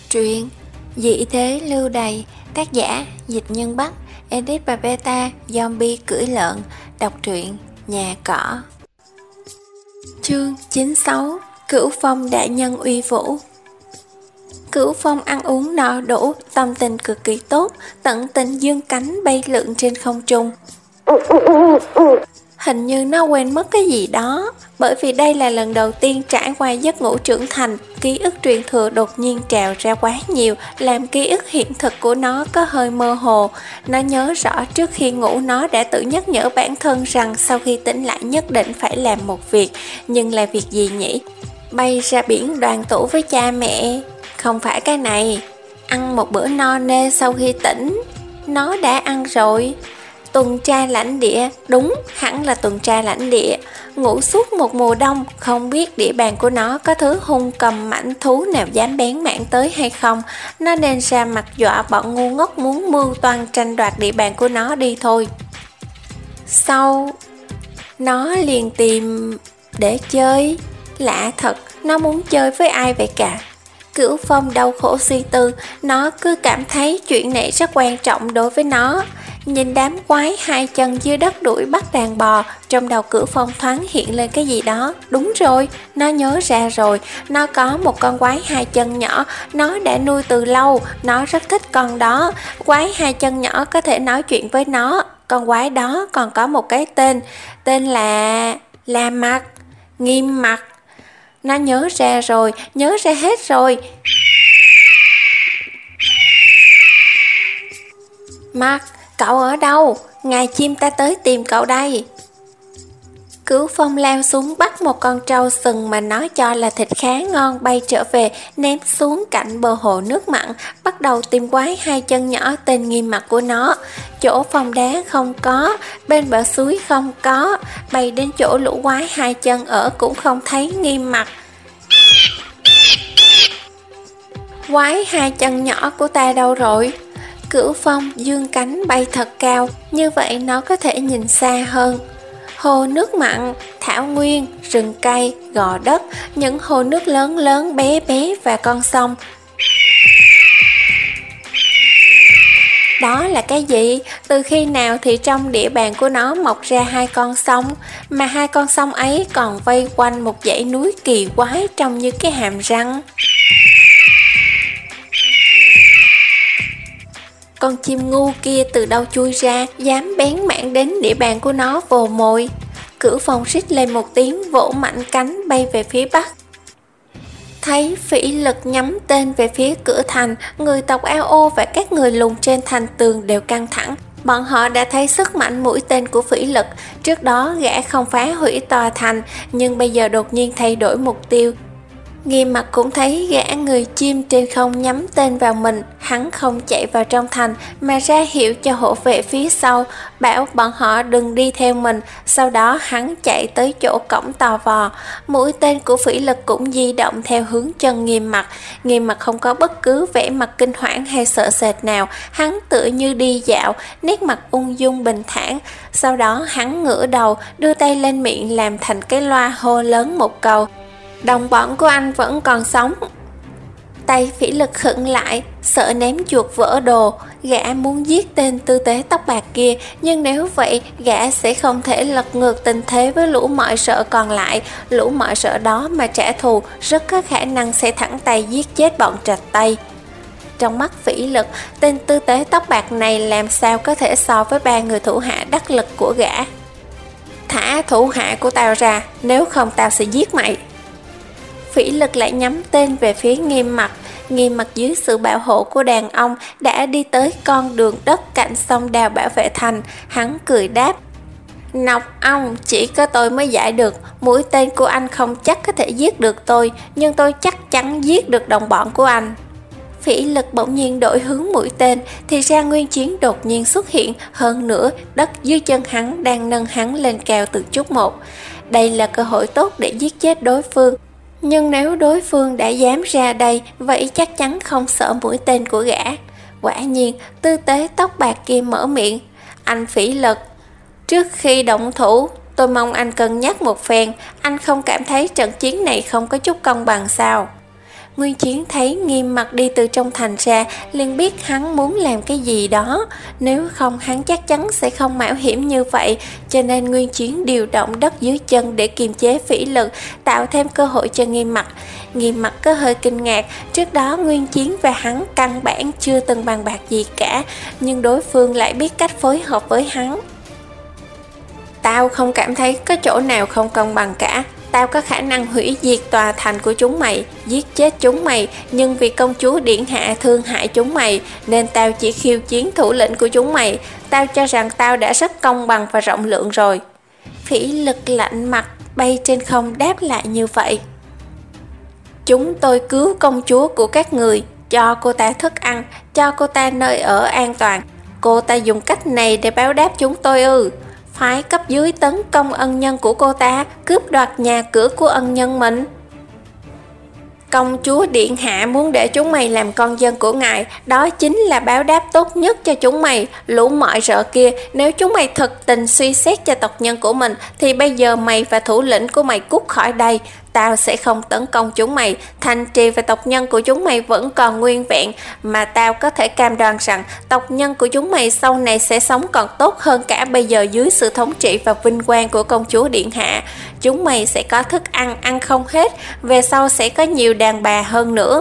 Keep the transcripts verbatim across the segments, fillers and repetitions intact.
Truyện Dị thế lưu đày, tác giả Dịch Nhân Bắc, edit và beta Zombie cưỡi lợn. Đọc truyện Nhà Cỏ. Chương chín mươi sáu. Cửu Phong đại nhân uy vũ. Cửu Phong ăn uống no đủ, tâm tình cực kỳ tốt, tận tình dương cánh bay lượn trên không trung. Hình như nó quên mất cái gì đó, bởi vì đây là lần đầu tiên trải qua giấc ngủ trưởng thành, ký ức truyền thừa đột nhiên trào ra quá nhiều, làm ký ức hiện thực của nó có hơi mơ hồ. Nó nhớ rõ trước khi ngủ nó đã tự nhắc nhở bản thân rằng sau khi tỉnh lại nhất định phải làm một việc, nhưng là việc gì nhỉ? Bay ra biển đoàn tụ với cha mẹ? Không phải cái này. Ăn một bữa no nê sau khi tỉnh? Nó đã ăn rồi. Tuần tra lãnh địa, đúng, hẳn là tuần tra lãnh địa. Ngủ suốt một mùa đông, không biết địa bàn của nó có thứ hung cầm mãnh thú nào dám bén mảng tới hay không. Nó nên ra mặt dọa bọn ngu ngốc muốn mưu toan tranh đoạt địa bàn của nó đi thôi. Sau, nó liền tìm để chơi. Lạ thật, nó muốn chơi với ai vậy cả? Cửu Phong đau khổ suy tư, nó cứ cảm thấy chuyện này rất quan trọng đối với nó. Nhìn đám quái hai chân dưới đất đuổi bắt đàn bò, trong đầu Cửu Phong thoáng hiện lên cái gì đó. Đúng rồi, nó nhớ ra rồi, nó có một con quái hai chân nhỏ, nó đã nuôi từ lâu, nó rất thích con đó. Quái hai chân nhỏ có thể nói chuyện với nó, con quái đó còn có một cái tên, tên là... La Mặt, Nghiêm Mặt. Nó nhớ ra rồi, nhớ ra hết rồi. Mặt, cậu ở đâu? Ngài chim ta tới tìm cậu đây. Cửu Phong lao xuống bắt một con trâu sừng mà nó cho là thịt khá ngon bay trở về, ném xuống cạnh bờ hồ nước mặn, bắt đầu tìm quái hai chân nhỏ tên Nghiêm Mặt của nó. Chỗ phòng đá không có, bên bờ suối không có, bay đến chỗ lũ quái hai chân ở cũng không thấy Nghiêm Mặt. Quái hai chân nhỏ của ta đâu rồi? Cửu Phong dương cánh bay thật cao, như vậy nó có thể nhìn xa hơn. Hồ nước mặn, thảo nguyên, rừng cây, gò đất, những hồ nước lớn lớn bé bé và con sông. Đó là cái gì? Từ khi nào thì trong địa bàn của nó mọc ra hai con sông, mà hai con sông ấy còn vây quanh một dãy núi kỳ quái trông như cái hàm răng. Con chim ngu kia từ đâu chui ra, dám bén mảng đến địa bàn của nó vồ mồi. Cửu Phong rít lên một tiếng, vỗ mạnh cánh bay về phía bắc. Thấy Phỉ Lực nhắm tên về phía cửa thành, người tộc Ao Ô và các người lùn trên thành tường đều căng thẳng. Bọn họ đã thấy sức mạnh mũi tên của Phỉ Lực. Trước đó gã không phá hủy tòa thành, nhưng bây giờ đột nhiên thay đổi mục tiêu. Nghiêm Mặt cũng thấy gã người chim trên không nhắm tên vào mình. Hắn không chạy vào trong thành mà ra hiệu cho hộ vệ phía sau, bảo bọn họ đừng đi theo mình. Sau đó hắn chạy tới chỗ cổng tò vò. Mũi tên của Phỉ Lực cũng di động theo hướng chân Nghiêm Mặt. Nghiêm Mặt không có bất cứ vẻ mặt kinh hoảng hay sợ sệt nào. Hắn tựa như đi dạo, nét mặt ung dung bình thản. Sau đó hắn ngửa đầu, đưa tay lên miệng làm thành cái loa hô lớn một câu: đồng bọn của anh vẫn còn sống. Tay Phỉ Lực khựng lại, sợ ném chuột vỡ đồ. Gã muốn giết tên tư tế tóc bạc kia, nhưng nếu vậy gã sẽ không thể lật ngược tình thế với lũ mọi sợ còn lại. Lũ mọi sợ đó mà trả thù, rất có khả năng sẽ thẳng tay giết chết bọn Trạch Tây. Trong mắt Phỉ Lực, tên tư tế tóc bạc này làm sao có thể so với ba người thủ hạ đắc lực của gã. Thả thủ hạ của tao ra, nếu không tao sẽ giết mày. Phỉ Lực lại nhắm tên về phía Nghiêm Mặt. Nghiêm Mặt dưới sự bảo hộ của đàn ông đã đi tới con đường đất cạnh sông đào bảo vệ thành. Hắn cười đáp: Nọc ong, chỉ có tôi mới giải được. Mũi tên của anh không chắc có thể giết được tôi, nhưng tôi chắc chắn giết được đồng bọn của anh. Phỉ Lực bỗng nhiên đổi hướng mũi tên, thì ra Nguyên Chiến đột nhiên xuất hiện. Hơn nữa, đất dưới chân hắn đang nâng hắn lên cao từng chút một. Đây là cơ hội tốt để giết chết đối phương. Nhưng nếu đối phương đã dám ra đây, vậy chắc chắn không sợ mũi tên của gã. Quả nhiên, tư tế tóc bạc kia mở miệng: Anh Phỉ Lực, trước khi động thủ, tôi mong anh cân nhắc một phen. Anh không cảm thấy trận chiến này không có chút công bằng sao? Nguyên Chiến thấy Nghiêm Mặc đi từ trong thành ra, liền biết hắn muốn làm cái gì đó. Nếu không hắn chắc chắn sẽ không mạo hiểm như vậy, cho nên Nguyên Chiến điều động đất dưới chân để kiềm chế phỉ lực, tạo thêm cơ hội cho Nghiêm Mặc. Nghiêm Mặc có hơi kinh ngạc, trước đó Nguyên Chiến và hắn căn bản chưa từng bàn bạc gì cả, nhưng đối phương lại biết cách phối hợp với hắn. Tao không cảm thấy có chỗ nào không công bằng cả. Tao có khả năng hủy diệt tòa thành của chúng mày, giết chết chúng mày, nhưng vì công chúa điện hạ thương hại chúng mày, nên tao chỉ khiêu chiến thủ lĩnh của chúng mày. Tao cho rằng tao đã rất công bằng và rộng lượng rồi. Phỉ Lực lạnh mặt bay trên không đáp lại như vậy. Chúng tôi cứu công chúa của các người, cho cô ta thức ăn, cho cô ta nơi ở an toàn. Cô ta dùng cách này để báo đáp chúng tôi ư? Phái cấp dưới tấn công ân nhân của cô ta, cướp đoạt nhà cửa của ân nhân mình. Công chúa điện hạ muốn để chúng mày làm con dân của ngài, đó chính là báo đáp tốt nhất cho chúng mày. Lũ mọi rợ kia, nếu chúng mày thực tình suy xét cho tộc nhân của mình, thì bây giờ mày và thủ lĩnh của mày cút khỏi đây. Tao sẽ không tấn công chúng mày, thành trì và tộc nhân của chúng mày vẫn còn nguyên vẹn, mà tao có thể cam đoan rằng tộc nhân của chúng mày sau này sẽ sống còn tốt hơn cả bây giờ dưới sự thống trị và vinh quang của công chúa điện hạ. Chúng mày sẽ có thức ăn, ăn không hết, về sau sẽ có nhiều đàn bà hơn nữa.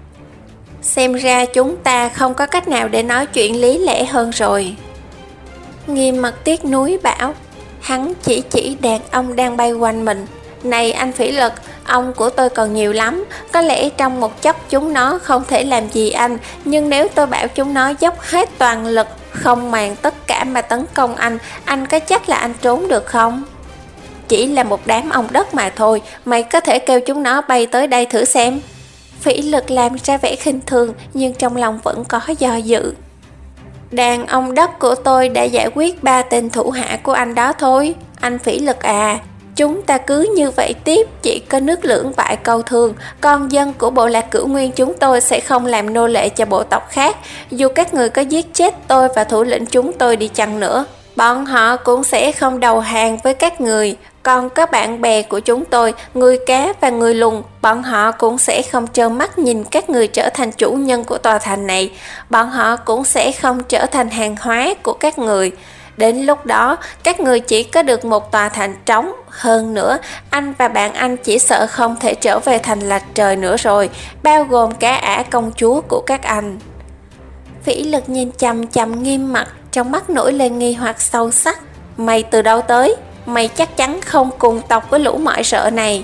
Xem ra chúng ta không có cách nào để nói chuyện lý lẽ hơn rồi. Nghiêm Mặc tiếc nuối bảo. Hắn chỉ chỉ đàn ông đang bay quanh mình. Này anh Phỉ Lực, ong của tôi còn nhiều lắm, có lẽ trong một chốc chúng nó không thể làm gì anh, nhưng nếu tôi bảo chúng nó dốc hết toàn lực, không màng tất cả mà tấn công anh, anh có chắc là anh trốn được không? Chỉ là một đám ong đất mà thôi, mày có thể kêu chúng nó bay tới đây thử xem. Phỉ Lực làm ra vẻ khinh thường, nhưng trong lòng vẫn có do dự. Đàn ong đất của tôi đã giải quyết ba tên thủ hạ của anh đó thôi, anh Phỉ Lực à. Chúng ta cứ như vậy tiếp, chỉ có nước lưỡng bại câu thương, con dân của bộ lạc Cửu Nguyên chúng tôi sẽ không làm nô lệ cho bộ tộc khác. Dù các người có giết chết tôi và thủ lĩnh chúng tôi đi chăng nữa, bọn họ cũng sẽ không đầu hàng với các người. Còn có bạn bè của chúng tôi, người cá và người lùn, bọn họ cũng sẽ không trơ mắt nhìn các người trở thành chủ nhân của tòa thành này. Bọn họ cũng sẽ không trở thành hàng hóa của các người. Đến lúc đó, các người chỉ có được một tòa thành trống. Hơn nữa, anh và bạn anh chỉ sợ không thể trở về thành Lạch Trời nữa rồi, bao gồm cả ả công chúa của các anh. Phỉ Lực nhìn chằm chằm Nghiêm Mặc, trong mắt nổi lên nghi hoặc sâu sắc. Mày từ đâu tới? Mày chắc chắn không cùng tộc với lũ mọi sợ này.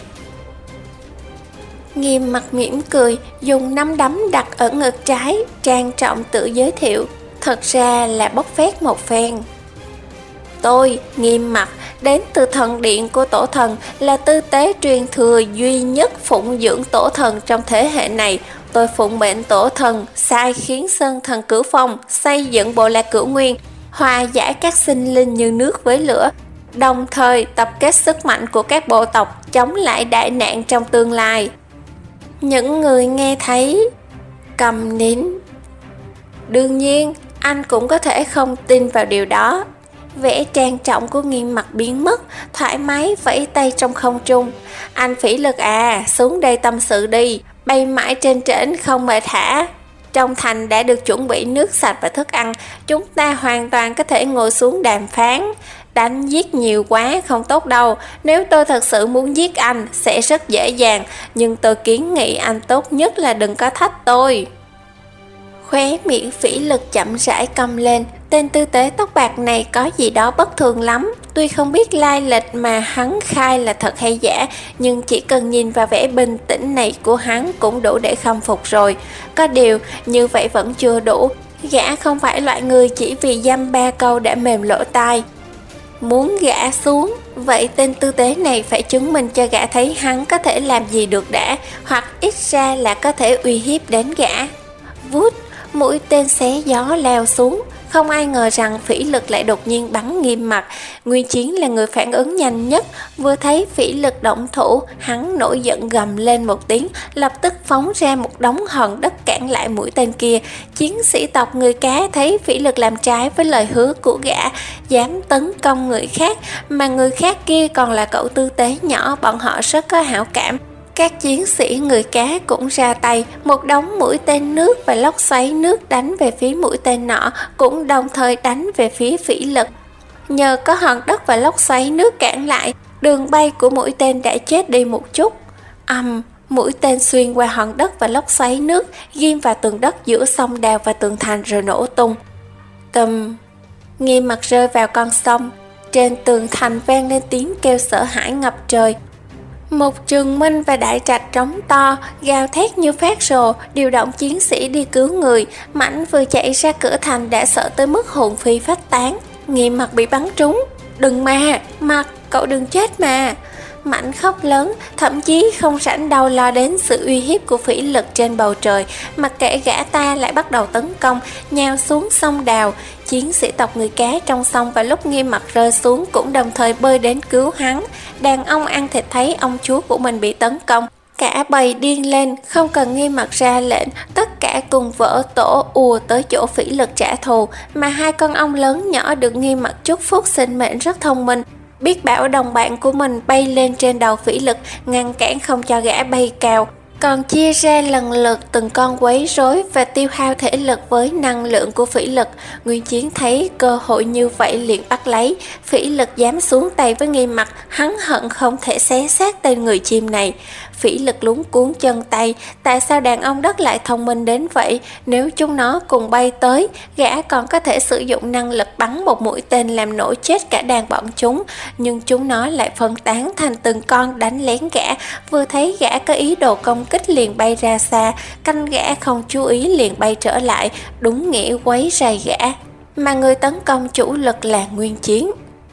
Nghiêm Mặc mỉm cười, dùng nắm đấm đặt ở ngực trái, trang trọng tự giới thiệu. Thật ra là bốc phét một phen. Tôi, Nghiêm Mặc, đến từ thần điện của tổ thần, là tư tế truyền thừa duy nhất phụng dưỡng tổ thần trong thế hệ này. Tôi phụng mệnh tổ thần, sai khiến Sơn Thần Cửu Phong xây dựng bộ lạc Cửu Nguyên, hòa giải các sinh linh như nước với lửa, đồng thời tập kết sức mạnh của các bộ tộc chống lại đại nạn trong tương lai. Những người nghe thấy câm nín. Đương nhiên, anh cũng có thể không tin vào điều đó. Vẻ trang trọng của Nghiêm Mặc biến mất, thoải mái vẫy tay trong không trung. Anh Phỉ Lực à, xuống đây tâm sự đi, bay mãi trên trển không mệt hả? Trong thành đã được chuẩn bị nước sạch và thức ăn, chúng ta hoàn toàn có thể ngồi xuống đàm phán. Đánh giết nhiều quá không tốt đâu, nếu tôi thật sự muốn giết anh sẽ rất dễ dàng, nhưng tôi kiến nghị anh tốt nhất là đừng có thách tôi. Khóe miệng Phỉ Lực chậm rãi cong lên, tên tư tế tóc bạc này có gì đó bất thường lắm. Tuy không biết lai lịch mà hắn khai là thật hay giả, nhưng chỉ cần nhìn vào vẻ bình tĩnh này của hắn cũng đủ để khâm phục rồi. Có điều, như vậy vẫn chưa đủ, gã không phải loại người chỉ vì dăm ba câu đã mềm lỗ tai. Muốn gã xuống, vậy tên tư tế này phải chứng minh cho gã thấy hắn có thể làm gì được đã, hoặc ít ra là có thể uy hiếp đến gã. Vút, mũi tên xé gió lao xuống. Không ai ngờ rằng Phỉ Lực lại đột nhiên bắn Nghiêm Mặc. Nguyên Chiến là người phản ứng nhanh nhất, vừa thấy Phỉ Lực động thủ, hắn nổi giận gầm lên một tiếng, lập tức phóng ra một đống hòn đất cản lại mũi tên kia. Chiến sĩ tộc người cá thấy Phỉ Lực làm trái với lời hứa của gã, dám tấn công người khác, mà người khác kia còn là cậu tư tế nhỏ, bọn họ rất có hảo cảm. Các chiến sĩ người cá cũng ra tay, một đống mũi tên nước và lốc xoáy nước đánh về phía mũi tên nọ, cũng đồng thời đánh về phía Phỉ Lực. Nhờ có hòn đất và lốc xoáy nước cản lại, đường bay của mũi tên đã chết đi một chút. Ầm, um, mũi tên xuyên qua hòn đất và lốc xoáy nước, ghim vào tường đất giữa sông đào và tường thành rồi nổ tung. Tùm, Nghiêm Mặc rơi vào con sông. Trên tường thành vang lên tiếng kêu sợ hãi ngập trời. Một Trường Minh và Đại Trạch trống to, gào thét như phát rồ, điều động chiến sĩ đi cứu người. Mãnh vừa chạy ra cửa thành đã sợ tới mức hồn phi phách tán. Nghiêm Mặc bị bắn trúng. Đừng mà, Mặc, cậu đừng chết mà. Mãnh khóc lớn, thậm chí không rảnh đâu lo đến sự uy hiếp của Phỉ Lực trên bầu trời, mặc kệ gã ta lại bắt đầu tấn công, nhào xuống sông đào. Chiến sĩ tộc người cá trong sông và lúc Nghiêm Mặc rơi xuống cũng đồng thời bơi đến cứu hắn. Đàn ông ăn thịt thấy ông chúa của mình bị tấn công, cả bầy điên lên, không cần Nghiêm Mặc ra lệnh, tất cả cùng vỡ tổ ùa tới chỗ Phỉ Lực trả thù. Mà hai con ong lớn nhỏ được Nghiêm Mặc chúc phúc sinh mệnh rất thông minh, biết bảo đồng bạn của mình bay lên trên đầu Phỉ Lực, ngăn cản không cho gã bay cao, còn chia ra lần lượt từng con quấy rối và tiêu hao thể lực với năng lượng của Phỉ Lực. Nguyên Chiến thấy cơ hội như vậy liền bắt lấy. Phỉ Lực dám xuống tay với Nghiêm Mặc, hắn hận không thể xé xác tên người chim này. Phỉ Lực luống cuốn chân tay, tại sao đàn ông đất lại thông minh đến vậy? Nếu chúng nó cùng bay tới, gã còn có thể sử dụng năng lực bắn một mũi tên làm nổ chết cả đàn bọn chúng, nhưng chúng nó lại phân tán thành từng con đánh lén gã. Vừa thấy gã có ý đồ công kích liền bay ra xa, canh gã không chú ý liền bay trở lại, đúng nghĩa quấy rầy gã. Mà người tấn công chủ lực là Nguyên Chiến.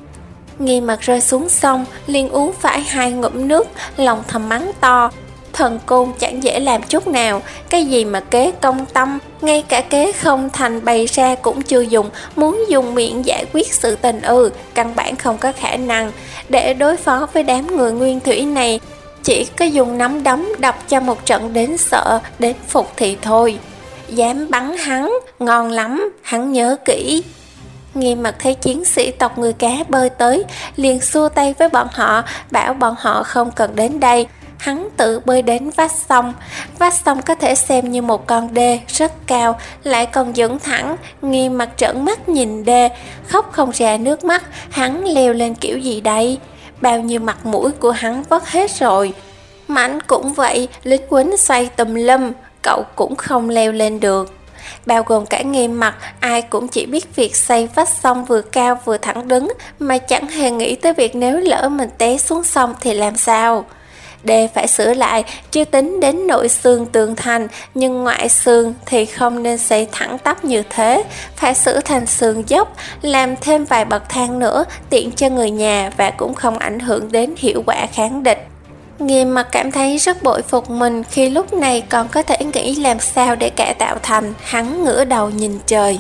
Nghiêm Mặc rơi xuống sông, liền uống phải hai ngụm nước, lòng thầm mắng to. Thần côn chẳng dễ làm chút nào, cái gì mà kế công tâm, ngay cả kế không thành bày ra cũng chưa dùng, muốn dùng miệng giải quyết sự tình ư, căn bản không có khả năng. Để đối phó với đám người nguyên thủy này, chỉ có dùng nắm đấm đập cho một trận đến sợ, đến phục thì thôi. Dám bắn hắn, ngon lắm, hắn nhớ kỹ. Nghiêm Mặc thấy chiến sĩ tộc người cá bơi tới, liền xua tay với bọn họ, bảo bọn họ không cần đến đây. Hắn tự bơi đến vách sông. Vách sông có thể xem như một con đê rất cao, lại còn dựng thẳng. Nghiêm Mặc trợn mắt nhìn đê, khóc không ra nước mắt. Hắn leo lên kiểu gì đây? Bao nhiêu mặt mũi của hắn vất hết rồi. Mãnh cũng vậy, lính quýnh xoay tùm lum, cậu cũng không leo lên được. Bao gồm cả Nghiêm Mặc, ai cũng chỉ biết việc xây vách sông vừa cao vừa thẳng đứng, mà chẳng hề nghĩ tới việc nếu lỡ mình té xuống sông thì làm sao. Đê phải sửa lại, chưa tính đến nội xương tường thành, nhưng ngoại xương thì không nên xây thẳng tắp như thế, phải sửa thành xương dốc, làm thêm vài bậc thang nữa, tiện cho người nhà và cũng không ảnh hưởng đến hiệu quả kháng địch. Nghiêm Mặc cảm thấy rất bội phục mình khi lúc này còn có thể nghĩ làm sao để cải tạo thành. Hắn ngửa đầu nhìn trời.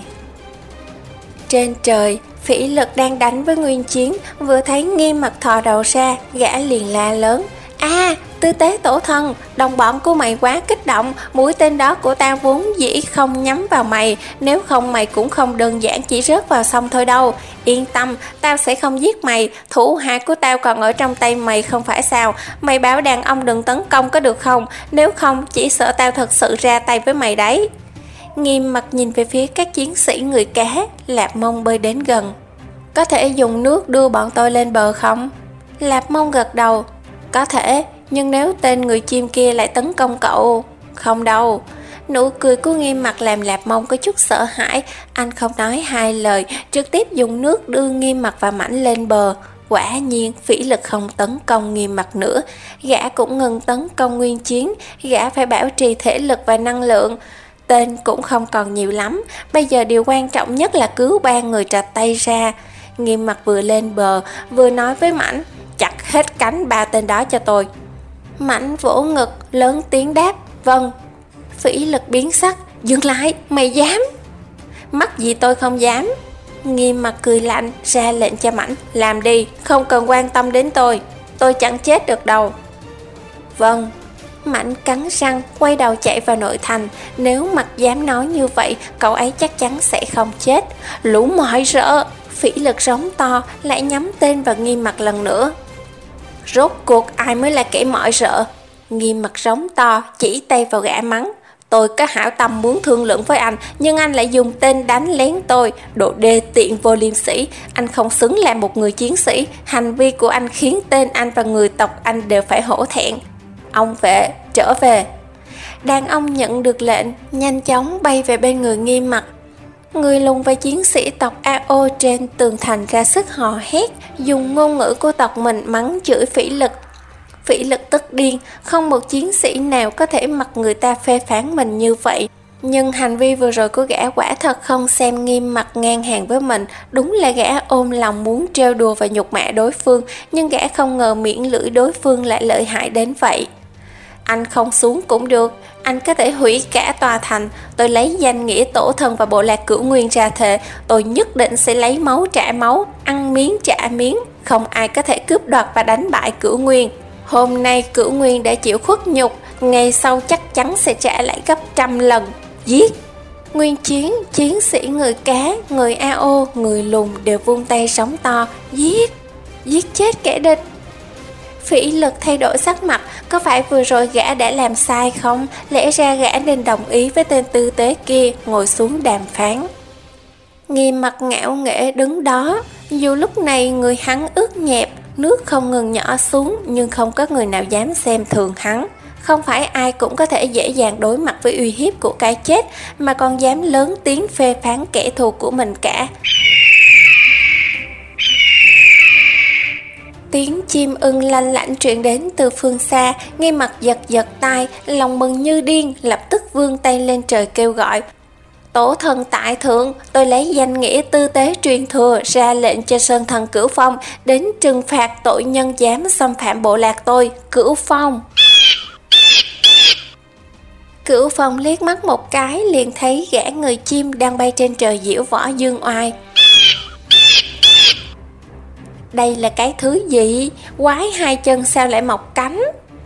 Trên trời, Phỉ Lực đang đánh với Nguyên Chiến, vừa thấy Nghiêm Mặc thò đầu ra, gã liền la lớn. A, à, Tư Tế Tổ Thần, đồng bọn của mày quá kích động, mũi tên đó của tao vốn dĩ không nhắm vào mày, nếu không mày cũng không đơn giản chỉ rớt vào sông thôi đâu. Yên tâm, tao sẽ không giết mày, thủ hạ của tao còn ở trong tay mày không phải sao. Mày bảo đàn ông đừng tấn công có được không, nếu không chỉ sợ tao thật sự ra tay với mày đấy. Nghiêm Mặc nhìn về phía các chiến sĩ người cá, Lạp Mông bơi đến gần. Có thể dùng nước đưa bọn tôi lên bờ không? Lạp Mông gật đầu. Có thể, nhưng nếu tên người chim kia lại tấn công cậu... Không đâu. Nụ cười của Nghiêm Mặc làm Lạp Mông có chút sợ hãi. Anh không nói hai lời, trực tiếp dùng nước đưa Nghiêm Mặc và Mãnh lên bờ. Quả nhiên Phỉ Lực không tấn công Nghiêm Mặc nữa. Gã cũng ngừng tấn công Nguyên Chiến. Gã phải bảo trì thể lực và năng lượng. Tên cũng không còn nhiều lắm. Bây giờ điều quan trọng nhất là cứu ba người trạch tay ra. Nghiêm Mặc vừa lên bờ vừa nói với Mãnh. Chặt hết cánh ba tên đó cho tôi. Mãnh vỗ ngực lớn tiếng đáp. Vâng. Phỉ Lực biến sắc. Dừng lại, mày dám? Mắc gì tôi không dám. Nghiêm Mặc cười lạnh ra lệnh cho Mãnh. Làm đi, không cần quan tâm đến tôi. Tôi chẳng chết được đâu. Vâng. Mãnh cắn răng quay đầu chạy vào nội thành. Nếu Mặc dám nói như vậy, cậu ấy chắc chắn sẽ không chết. Lũ mọi rợ. Phỉ Lực rống to lại nhắm tên vào Nghiêm Mặc lần nữa. Rốt cuộc ai mới là kẻ mọi rợ? Nghiêm mặt rống to, chỉ tay vào gã mắng. Tôi có hảo tâm muốn thương lượng với anh, nhưng anh lại dùng tên đánh lén tôi. Đồ đê tiện vô liêm sỉ, anh không xứng làm một người chiến sĩ. Hành vi của anh khiến tên anh và người tộc anh đều phải hổ thẹn. Ông vệ, trở về. Đàn ông nhận được lệnh, nhanh chóng bay về bên người Nghiêm mặt. Người lùn và chiến sĩ tộc a o trên tường thành ra sức hò hét, dùng ngôn ngữ của tộc mình mắng chửi Phỉ Lực. Phỉ Lực tức điên, không một chiến sĩ nào có thể mặc người ta phê phán mình như vậy. Nhưng hành vi vừa rồi của gã quả thật không xem Nghiêm mặt ngang hàng với mình. Đúng là gã ôm lòng muốn trêu đùa và nhục mạ đối phương, nhưng gã không ngờ miệng lưỡi đối phương lại lợi hại đến vậy. Anh không xuống cũng được, anh có thể hủy cả tòa thành. Tôi lấy danh nghĩa tổ thần và bộ lạc Cửu Nguyên ra thề, tôi nhất định sẽ lấy máu trả máu, ăn miếng trả miếng. Không ai có thể cướp đoạt và đánh bại Cửu Nguyên. Hôm nay Cửu Nguyên đã chịu khuất nhục, ngày sau chắc chắn sẽ trả lại gấp trăm lần. Giết! Nguyên chiến, chiến sĩ người cá, người a o, người lùn đều vung tay sóng to. Giết! Giết chết kẻ địch! Phỉ Lực thay đổi sắc mặt, có phải vừa rồi gã đã làm sai không? Lẽ ra gã nên đồng ý với tên tư tế kia, ngồi xuống đàm phán. Nghiêm mặt ngạo nghễ đứng đó, dù lúc này người hắn ướt nhẹp, nước không ngừng nhỏ xuống, nhưng không có người nào dám xem thường hắn. Không phải ai cũng có thể dễ dàng đối mặt với uy hiếp của cái chết, mà còn dám lớn tiếng phê phán kẻ thù của mình cả. Tiếng chim ưng lanh lảnh truyền đến từ phương xa, Nghiêm mặt giật giật tai, lòng mừng như điên, lập tức vươn tay lên trời kêu gọi. Tổ thần tại thượng, tôi lấy danh nghĩa tư tế truyền thừa ra lệnh cho Sơn Thần Cửu Phong đến trừng phạt tội nhân dám xâm phạm bộ lạc tôi, Cửu Phong. Cửu Phong liếc mắt một cái liền thấy gã người chim đang bay trên trời diễu võ dương oai. Đây là cái thứ gì? Quái hai chân sao lại mọc cánh?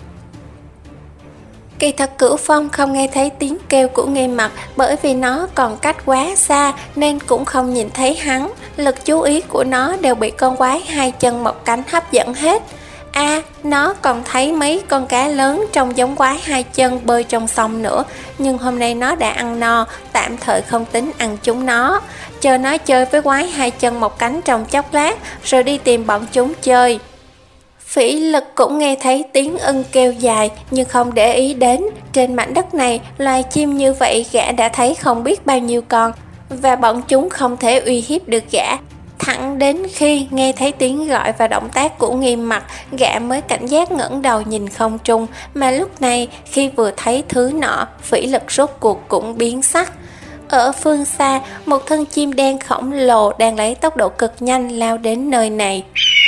Kỳ thật Cửu Phong không nghe thấy tiếng kêu của Nghiêm mặt, bởi vì nó còn cách quá xa nên cũng không nhìn thấy hắn. Lực chú ý của nó đều bị con quái hai chân mọc cánh hấp dẫn hết. A, à, nó còn thấy mấy con cá lớn trông giống quái hai chân bơi trong sông nữa, nhưng hôm nay nó đã ăn no, tạm thời không tính ăn chúng nó. Chờ nó chơi với quái hai chân mọc cánh trong chốc lát, rồi đi tìm bọn chúng chơi. Phỉ Lực cũng nghe thấy tiếng ưng kêu dài, nhưng không để ý đến. Trên mảnh đất này, loài chim như vậy gã đã thấy không biết bao nhiêu con, và bọn chúng không thể uy hiếp được gã. Thẳng đến khi nghe thấy tiếng gọi và động tác của Nghiêm mặt, gã mới cảnh giác ngẩng đầu nhìn không trung, mà lúc này khi vừa thấy thứ nọ, Phỉ Lực rốt cuộc cũng biến sắc. Ở phương xa, một thân chim đen khổng lồ đang lấy tốc độ cực nhanh lao đến nơi này.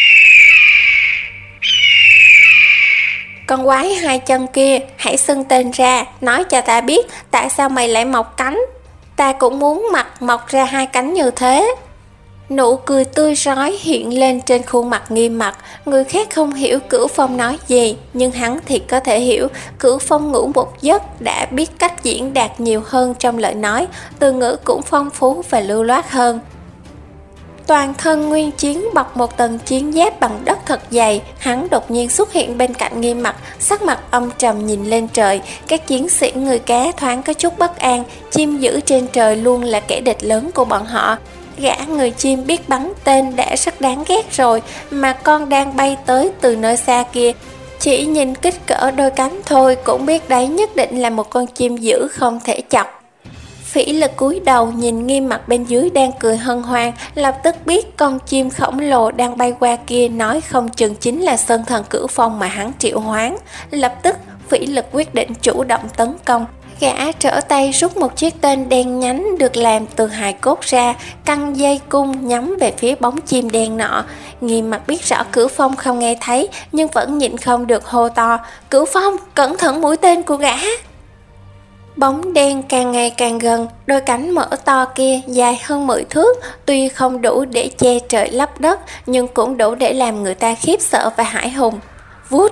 Con quái hai chân kia, hãy xưng tên ra, nói cho ta biết tại sao mày lại mọc cánh. Ta cũng muốn mặt mọc ra hai cánh như thế. Nụ cười tươi rói hiện lên trên khuôn mặt Nghiêm mặt. Người khác không hiểu Cửu Phong nói gì, nhưng hắn thì có thể hiểu. Cửu Phong ngủ một giấc đã biết cách diễn đạt nhiều hơn trong lời nói, từ ngữ cũng phong phú và lưu loát hơn. Toàn thân Nguyên Chiến bọc một tầng chiến giáp bằng đất thật dày, hắn đột nhiên xuất hiện bên cạnh Nghiêm mặt, sắc mặt âm trầm nhìn lên trời. Các chiến sĩ người cá thoáng có chút bất an, chim dữ trên trời luôn là kẻ địch lớn của bọn họ. Gã người chim biết bắn tên đã rất đáng ghét rồi, mà con đang bay tới từ nơi xa kia, chỉ nhìn kích cỡ đôi cánh thôi cũng biết đấy nhất định là một con chim dữ không thể chọc. Phỉ Lực cúi đầu nhìn Nghiêm mặt bên dưới đang cười hân hoan, lập tức biết con chim khổng lồ đang bay qua kia nói không chừng chính là Sơn Thần Cửu Phong mà hắn triệu hoán. Lập tức Phỉ Lực quyết định chủ động tấn công. Gã trở tay rút một chiếc tên đen nhánh được làm từ hài cốt ra, căng dây cung nhắm về phía bóng chim đen nọ. Nghiêm mặt biết rõ Cửu Phong không nghe thấy, nhưng vẫn nhịn không được hô to: Cửu Phong, cẩn thận mũi tên của gã! Bóng đen càng ngày càng gần, đôi cánh mở to kia dài hơn mười thước, tuy không đủ để che trời lấp đất, nhưng cũng đủ để làm người ta khiếp sợ và hãi hùng. Vút!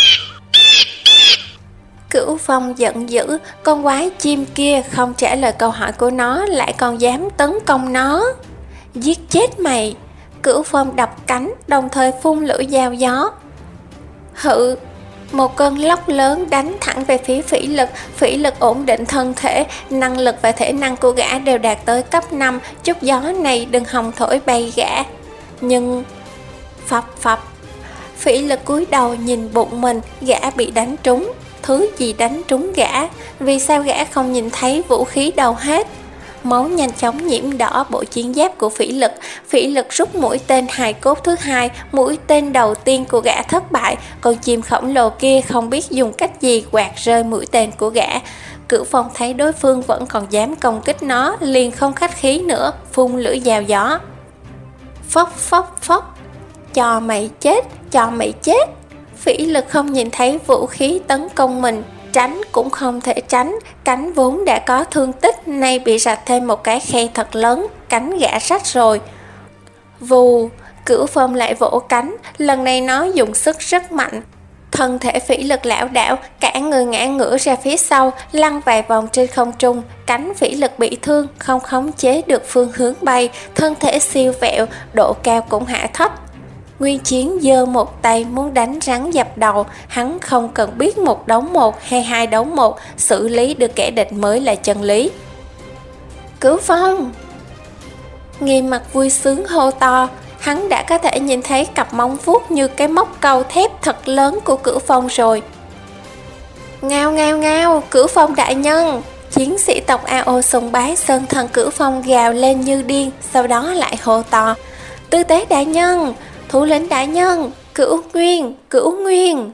Cửu Phong giận dữ, con quái chim kia không trả lời câu hỏi của nó, lại còn dám tấn công nó. Giết chết mày! Cửu Phong đập cánh, đồng thời phun lưỡi dao gió. Hự! Một cơn lốc lớn đánh thẳng về phía Phỉ Lực. Phỉ Lực ổn định thân thể, năng lực và thể năng của gã đều đạt tới cấp năm, chút gió này đừng hòng thổi bay gã. Nhưng phập phập, Phỉ Lực cúi đầu nhìn bụng mình, gã bị đánh trúng. Thứ gì đánh trúng gã? Vì sao gã không nhìn thấy vũ khí đâu hết? Máu nhanh chóng nhiễm đỏ bộ chiến giáp của Phỉ Lực. Phỉ Lực rút mũi tên hài cốt thứ hai, mũi tên đầu tiên của gã thất bại. Con chim khổng lồ kia không biết dùng cách gì quạt rơi mũi tên của gã. Cửu Phong thấy đối phương vẫn còn dám công kích nó, liền không khách khí nữa, phun lưỡi dao gió. Phốc phốc phốc, cho mày chết, cho mày chết. Phỉ Lực không nhìn thấy vũ khí tấn công mình, tránh cũng không thể tránh, cánh vốn đã có thương tích, nay bị rạch thêm một cái khe thật lớn, cánh gã rách rồi. Vù, Cửu Phong lại vỗ cánh, lần này nó dùng sức rất mạnh. Thân thể Phỉ Lực lảo đảo, cả người ngã ngửa ra phía sau, lăn vài vòng trên không trung. Cánh Phỉ Lực bị thương, không khống chế được phương hướng bay, thân thể siêu vẹo, độ cao cũng hạ thấp. Nguyên Chiến giơ một tay muốn đánh rắn dập đầu, hắn không cần biết một đấu một hay hai đấu một, xử lý được kẻ địch mới là chân lý. Cửu Phong! Nghiêm Mặt vui sướng hô to, hắn đã có thể nhìn thấy cặp móng vuốt như cái móc câu thép thật lớn của Cửu Phong rồi. Ngao ngao ngao, Cửu Phong đại nhân! Chiến sĩ tộc A O sùng bái sơn thần Cửu Phong gào lên như điên, sau đó lại hô to, Tư tế đại nhân! Thủ lĩnh đại nhân, Cửu Nguyên, Cửu Nguyên.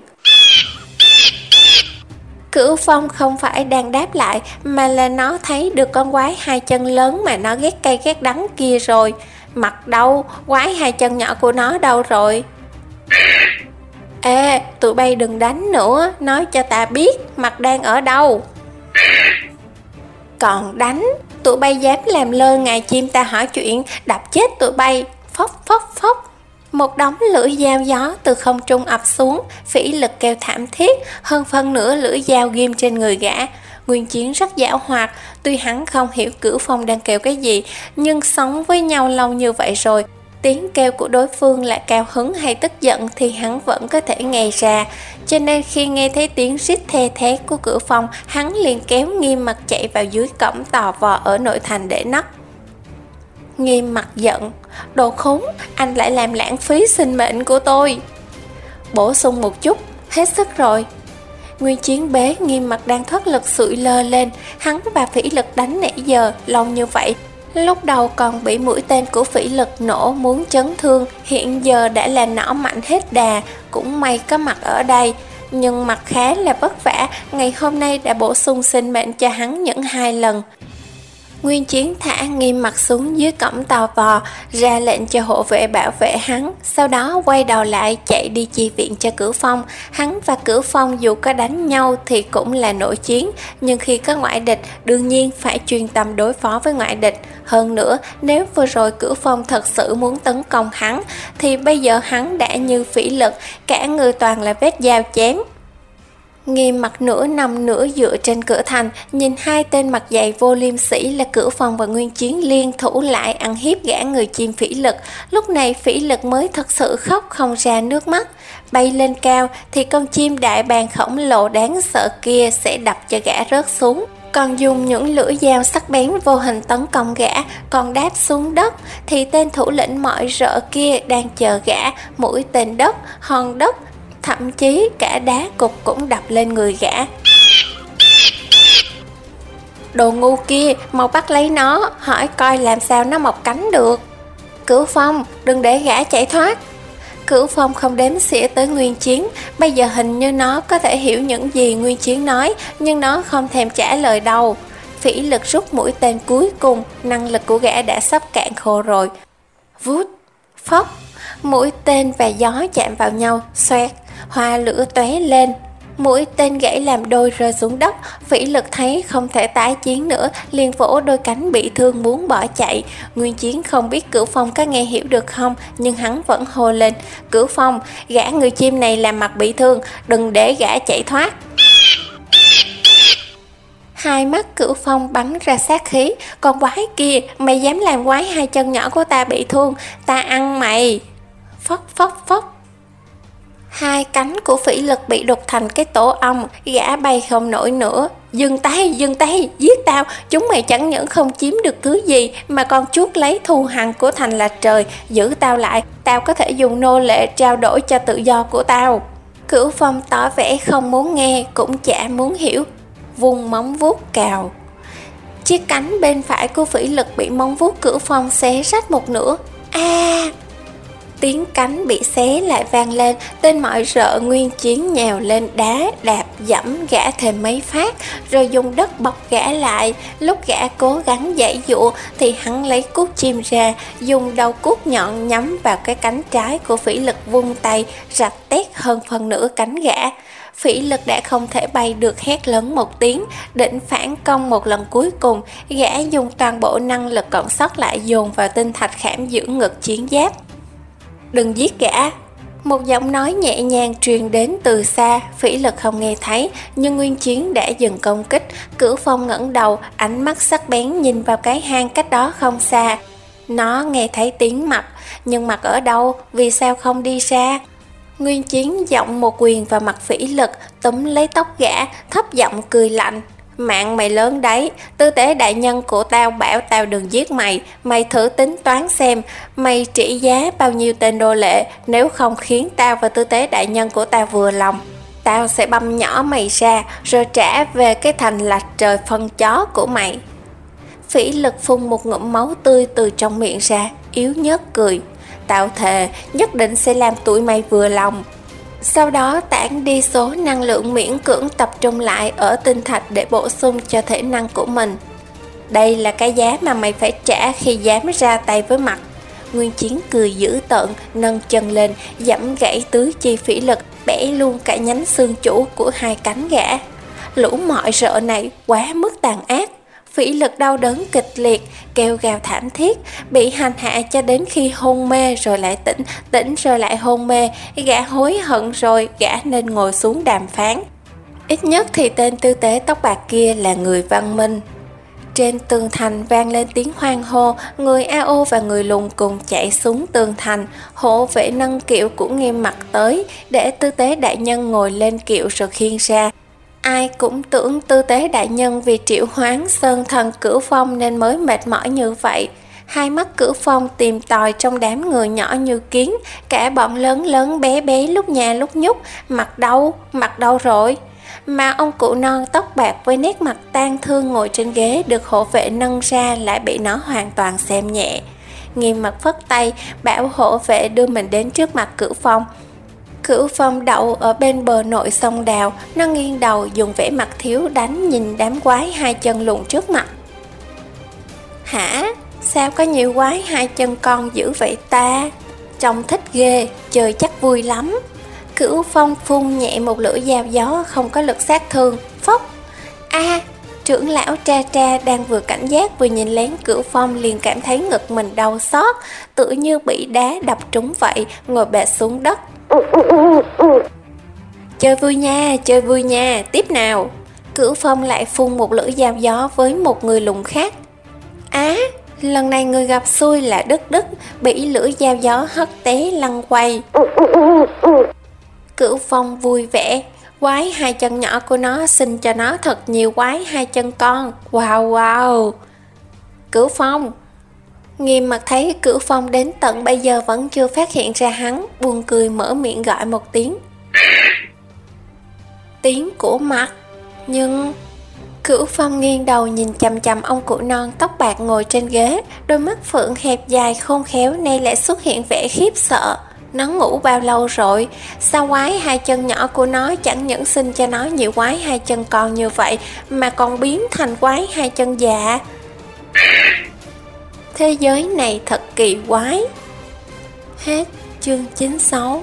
Cửu Phong không phải đang đáp lại, mà là nó thấy được con quái hai chân lớn mà nó ghét cay ghét đắng kia rồi. Mặt đâu, quái hai chân nhỏ của nó đâu rồi? Ê, tụi bay đừng đánh nữa, nói cho ta biết mặt đang ở đâu. Còn đánh, tụi bay dám làm lơ ngài chim ta hỏi chuyện, đập chết tụi bay. Phốc phốc phốc. Một đống lưỡi dao gió từ không trung ập xuống, Phỉ Lực kêu thảm thiết, hơn phân nửa lưỡi dao ghim trên người gã. Nguyên Chiến rất giảo hoạt, tuy hắn không hiểu Cửu Phong đang kêu cái gì, nhưng sống với nhau lâu như vậy rồi, tiếng kêu của đối phương là cao hứng hay tức giận thì hắn vẫn có thể nghe ra. Cho nên khi nghe thấy tiếng rít the thé của Cửu Phong, hắn liền kéo Nghiêm Mặt chạy vào dưới cổng tò vò ở nội thành để nấp. Nghiêm Mặt giận, đồ khốn, anh lại làm lãng phí sinh mệnh của tôi. Bổ sung một chút, hết sức rồi. Nguyên Chiến bế Nghiêm Mặt đang thoát lực sụi lơ lên, hắn và Phỉ Lực đánh nãy giờ lâu như vậy, lúc đầu còn bị mũi tên của Phỉ Lực nổ muốn chấn thương, hiện giờ đã là nỏ mạnh hết đà, cũng may có Mặt ở đây. Nhưng Mặt khá là vất vả, ngày hôm nay đã bổ sung sinh mệnh cho hắn những hai lần. Nguyên Chiến thả Nghiêm Mặt xuống dưới cổng tò vò, ra lệnh cho hộ vệ bảo vệ hắn, sau đó quay đầu lại chạy đi chi viện cho Cửu Phong. Hắn và Cửu Phong dù có đánh nhau thì cũng là nội chiến, nhưng khi có ngoại địch đương nhiên phải chuyên tâm đối phó với ngoại địch. Hơn nữa, nếu vừa rồi Cửu Phong thật sự muốn tấn công hắn thì bây giờ hắn đã như Phỉ Lực, cả người toàn là vết dao chém. Nghiêm Mặt nửa nằm nửa dựa trên cửa thành, nhìn hai tên mặt dày vô liêm sĩ là Cửu Phong và Nguyên Chiến liên thủ lại ăn hiếp gã người chim Phỉ Lực. Lúc này Phỉ Lực mới thật sự khóc không ra nước mắt. Bay lên cao thì con chim đại bàng khổng lồ đáng sợ kia sẽ đập cho gã rớt xuống, còn dùng những lưỡi dao sắc bén vô hình tấn công gã. Còn đáp xuống đất thì tên thủ lĩnh mọi rợ kia đang chờ gã, mũi tên đất, hòn đất, thậm chí cả đá cục cũng đập lên người gã. Đồ ngu kia, mau bắt lấy nó, hỏi coi làm sao nó mọc cánh được. Cửu Phong, đừng để gã chạy thoát. Cửu Phong không đếm xỉa tới Nguyên Chiến, bây giờ hình như nó có thể hiểu những gì Nguyên Chiến nói, nhưng nó không thèm trả lời đâu. Phỉ Lực rút mũi tên cuối cùng, năng lực của gã đã sắp cạn khô rồi. Vút, phốc, mũi tên và gió chạm vào nhau, xoẹt, hoa lửa tóe lên. Mũi tên gãy làm đôi rơi xuống đất. Phỉ Lực thấy không thể tái chiến nữa, liền vỗ đôi cánh bị thương muốn bỏ chạy. Nguyên Chiến không biết Cửu Phong có nghe hiểu được không, nhưng hắn vẫn hô lên, Cửu Phong, gã người chim này làm mặt bị thương, đừng để gã chạy thoát. Hai mắt Cửu Phong bắn ra sát khí, con quái kia, mày dám làm quái hai chân nhỏ của ta bị thương, ta ăn mày. Phốc phốc phốc. Hai cánh của Phỉ Lực bị đục thành cái tổ ong, gã bay không nổi nữa. Dừng tay, dừng tay, giết tao, chúng mày chẳng những không chiếm được thứ gì mà còn chuốt lấy thù hằn của thành là trời. Giữ tao lại, tao có thể dùng nô lệ trao đổi cho tự do của tao. Cửu Phong tỏ vẻ không muốn nghe, cũng chả muốn hiểu, vung móng vuốt cào. Chiếc cánh bên phải của Phỉ Lực bị móng vuốt Cửu Phong xé rách một nửa. A! À, tiếng cánh bị xé lại vang lên, tên mọi rợ Nguyên Chiến nhào lên đá, đạp, dẫm gã thêm mấy phát, rồi dùng đất bọc gã lại. Lúc gã cố gắng giãy giụa thì hắn lấy cuốc chim ra, dùng đầu cuốc nhọn nhắm vào cái cánh trái của Phỉ Lực, vung tay, rạch tét hơn phần nửa cánh gã. Phỉ Lực đã không thể bay được, hét lớn một tiếng, định phản công một lần cuối cùng. Gã dùng toàn bộ năng lực còn sót lại dồn vào tinh thạch khảm giữ ngực chiến giáp. Đừng giết gã. Một giọng nói nhẹ nhàng truyền đến từ xa. Phỉ Lực không nghe thấy, nhưng Nguyên Chiến đã dừng công kích. Cửu Phong ngẩng đầu, ánh mắt sắc bén nhìn vào cái hang cách đó không xa. Nó nghe thấy tiếng Mặt, nhưng Mặt ở đâu, vì sao không đi ra? Nguyên Chiến giọng một quyền vào mặt Phỉ Lực, túm lấy tóc gã, thấp giọng cười lạnh. Mạng mày lớn đấy, tư tế đại nhân của tao bảo tao đừng giết mày. Mày thử tính toán xem, mày trị giá bao nhiêu tên nô lệ. Nếu không khiến tao và tư tế đại nhân của tao vừa lòng, tao sẽ băm nhỏ mày ra, rồi trả về cái thành lạch trời phân chó của mày. Phỉ Lực phun một ngụm máu tươi từ trong miệng ra, yếu nhớt cười. Tao thề nhất định sẽ làm tụi mày vừa lòng. Sau đó tản đi số năng lượng miễn cưỡng tập trung lại ở tinh thạch để bổ sung cho thể năng của mình. Đây là cái giá mà mày phải trả khi dám ra tay với Mặt. Nguyên Chiến cười dữ tợn, nâng chân lên, giẫm gãy tứ chi Phỉ Lực, bẻ luôn cả nhánh xương chủ của hai cánh gã. Lũ mọi rợ này quá mức tàn ác. Phỉ Lực đau đớn kịch liệt, kêu gào thảm thiết, bị hành hạ cho đến khi hôn mê rồi lại tỉnh, tỉnh rồi lại hôn mê. Gã hối hận rồi, gã nên ngồi xuống đàm phán. Ít nhất thì tên tư tế tóc bạc kia là người văn minh. Trên tường thành vang lên tiếng hoan hô, người a o và người lùn cùng chạy xuống tường thành. Hộ vệ nâng kiệu của Nghiêm Mặt tới, để tư tế đại nhân ngồi lên kiệu rồi khiêng ra. Ai cũng tưởng tư tế đại nhân vì triệu hoán sơn thần Cửu Phong nên mới mệt mỏi như vậy. Hai mắt Cửu Phong tìm tòi trong đám người nhỏ như kiến, cả bọn lớn lớn bé bé lúc nhà lúc nhúc. Mặt đâu, mặt đâu rồi? Mà ông cụ non tóc bạc với nét mặt tang thương ngồi trên ghế được hộ vệ nâng ra lại bị nó hoàn toàn xem nhẹ. Nghiêm Mặt phất tay, bảo hộ vệ đưa mình đến trước mặt Cửu Phong. Cửu Phong đậu ở bên bờ nội sông Đào, nó nghiêng đầu dùng vẻ mặt thiếu đánh nhìn đám quái hai chân lùn trước mặt. Hả? Sao có nhiều quái hai chân con dữ vậy ta? Trông thích ghê, chơi chắc vui lắm. Cửu Phong phun nhẹ một lưỡi dao gió không có lực sát thương. Phốc! A! À, trưởng lão Tra Tra đang vừa cảnh giác vừa nhìn lén Cửu Phong liền cảm thấy ngực mình đau xót, tự như bị đá đập trúng vậy, ngồi bệt xuống đất. Chơi vui nha, chơi vui nha, tiếp nào. Cửu Phong lại phun một lưỡi dao gió với một người lùn khác. Á, à, lần này người gặp xui là Đức Đức, bị lưỡi dao gió hất té lăn quay. Cửu Phong vui vẻ, quái hai chân nhỏ của nó sinh cho nó thật nhiều quái hai chân con. Wow wow. Cửu Phong. Nghiêm Mặt thấy Cửu Phong đến tận bây giờ vẫn chưa phát hiện ra hắn, buồn cười mở miệng gọi một tiếng. Tiếng của Mặt. Nhưng Cửu Phong nghiêng đầu nhìn chằm chằm ông cụ non tóc bạc ngồi trên ghế, đôi mắt phượng hẹp dài khôn khéo nay lại xuất hiện vẻ khiếp sợ. Nó ngủ bao lâu rồi? Sao quái hai chân nhỏ của nó chẳng những sinh cho nó nhiều quái hai chân con như vậy mà còn biến thành quái hai chân dạ? Thế giới này thật kỳ quái. Hết chương chín mươi sáu.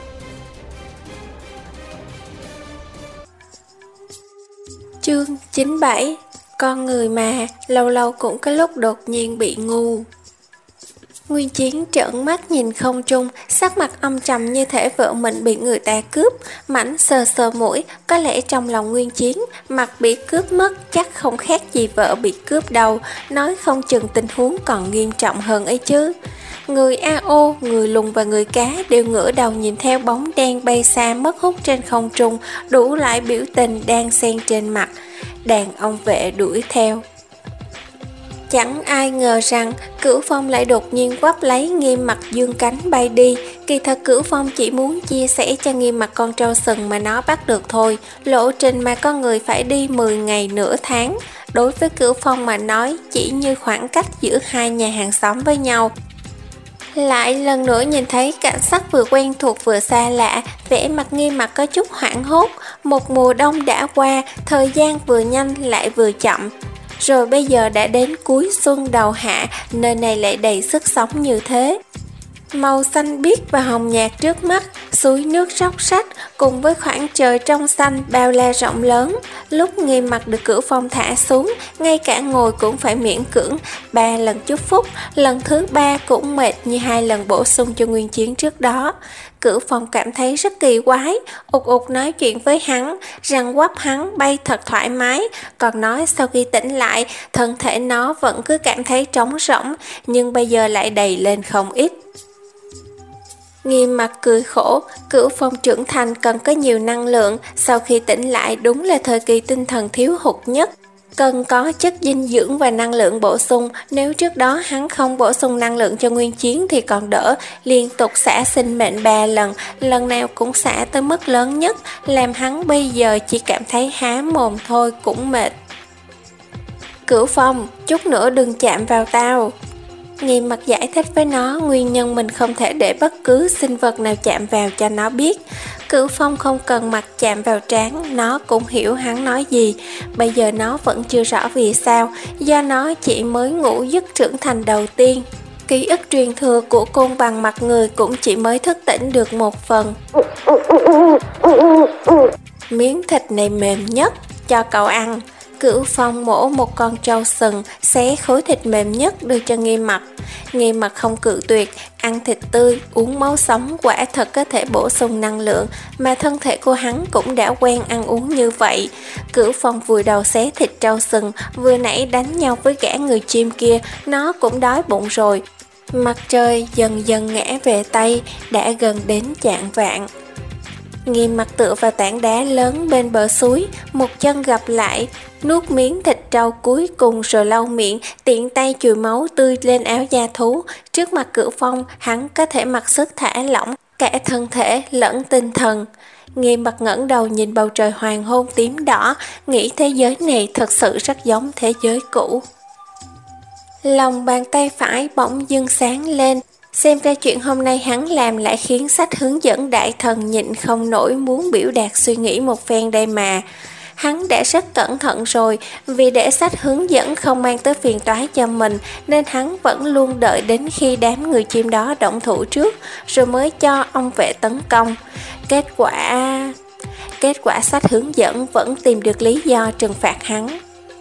Chương chín mươi bảy. Con người mà, lâu lâu cũng có lúc đột nhiên bị ngu. Nguyên Chiến trợn mắt nhìn không trung, sắc mặt âm trầm như thể vợ mình bị người ta cướp. Mảnh sờ sờ mũi, có lẽ trong lòng Nguyên Chiến, Mặt bị cướp mất chắc không khác gì vợ bị cướp đâu, nói không chừng tình huống còn nghiêm trọng hơn ấy chứ. Người a ô, người lùn và người cá đều ngửa đầu nhìn theo bóng đen bay xa mất hút trên không trung, đủ loại biểu tình đang xen trên mặt. Đàn ông vệ đuổi theo. Chẳng ai ngờ rằng Cửu Phong lại đột nhiên quắp lấy Nghiêm Mặt dương cánh bay đi. Kỳ thật Cửu Phong chỉ muốn chia sẻ cho Nghiêm Mặt con trâu sừng mà nó bắt được thôi. Lộ trình mà con người phải đi mười ngày nửa tháng. Đối với Cửu Phong mà nói chỉ như khoảng cách giữa hai nhà hàng xóm với nhau. Lại lần nữa nhìn thấy cảnh sắc vừa quen thuộc vừa xa lạ, vẻ mặt Nghiêm Mặt có chút hoảng hốt. Một mùa đông đã qua, thời gian vừa nhanh lại vừa chậm. Rồi bây giờ đã đến cuối xuân đầu hạ, nơi này lại đầy sức sống như thế. Màu xanh biếc và hồng nhạt trước mắt, suối nước róc rách cùng với khoảng trời trong xanh bao la rộng lớn. Lúc Nghiêm Mặt được Cửu Phong thả xuống, ngay cả ngồi cũng phải miễn cưỡng. Ba lần chúc phúc, lần thứ ba cũng mệt như hai lần bổ sung cho nguyên chiến trước đó. Cửu Phong cảm thấy rất kỳ quái, ục ục nói chuyện với hắn, răng quắp hắn bay thật thoải mái, còn nói sau khi tỉnh lại, thân thể nó vẫn cứ cảm thấy trống rỗng, nhưng bây giờ lại đầy lên không ít. Nghiêm Mặt cười khổ, Cửu Phong trưởng thành cần có nhiều năng lượng, sau khi tỉnh lại đúng là thời kỳ tinh thần thiếu hụt nhất. Cần có chất dinh dưỡng và năng lượng bổ sung, nếu trước đó hắn không bổ sung năng lượng cho nguyên chiến thì còn đỡ, liên tục xả sinh mệnh ba lần, lần nào cũng xả tới mức lớn nhất, làm hắn bây giờ chỉ cảm thấy há mồm thôi cũng mệt. Cửu Phong, chút nữa đừng chạm vào tao. Nghiêm Mặt giải thích với nó nguyên nhân mình không thể để bất cứ sinh vật nào chạm vào cho nó biết. Cửu Phong không cần mặt chạm vào trán, nó cũng hiểu hắn nói gì. Bây giờ nó vẫn chưa rõ vì sao, do nó chỉ mới ngủ giấc trưởng thành đầu tiên. Ký ức truyền thừa của côn bằng mặt người cũng chỉ mới thức tỉnh được một phần. Miếng thịt này mềm nhất, cho cậu ăn. Cửu Phong mổ một con trâu sừng, xé khối thịt mềm nhất đưa cho Nghiêm Mặt. Nghiêm Mặt không cự tuyệt, ăn thịt tươi, uống máu sống quả thật có thể bổ sung năng lượng, mà thân thể của hắn cũng đã quen ăn uống như vậy. Cửu Phong vùi đầu xé thịt trâu sừng, vừa nãy đánh nhau với gã người chim kia, nó cũng đói bụng rồi. Mặt trời dần dần ngã về Tây, đã gần đến chạng vạng. Nghiêm Mặt tựa vào tảng đá lớn bên bờ suối, một chân gập lại, nuốt miếng thịt trâu cuối cùng rồi lau miệng, tiện tay chùi máu tươi lên áo da thú. Trước mặt Cửu Phong, hắn có thể mặc sức thả lỏng, cả thân thể lẫn tinh thần. Nghiêm Mặt ngẩng đầu nhìn bầu trời hoàng hôn tím đỏ, nghĩ thế giới này thật sự rất giống thế giới cũ. Lòng bàn tay phải bỗng dưng sáng lên, xem ra chuyện hôm nay hắn làm lại khiến sách hướng dẫn đại thần nhịn không nổi muốn biểu đạt suy nghĩ một phen đây mà. Hắn đã rất cẩn thận rồi, vì để sách hướng dẫn không mang tới phiền toái cho mình nên hắn vẫn luôn đợi đến khi đám người chim đó động thủ trước rồi mới cho ông vệ tấn công. Kết quả... Kết quả sách hướng dẫn vẫn tìm được lý do trừng phạt hắn.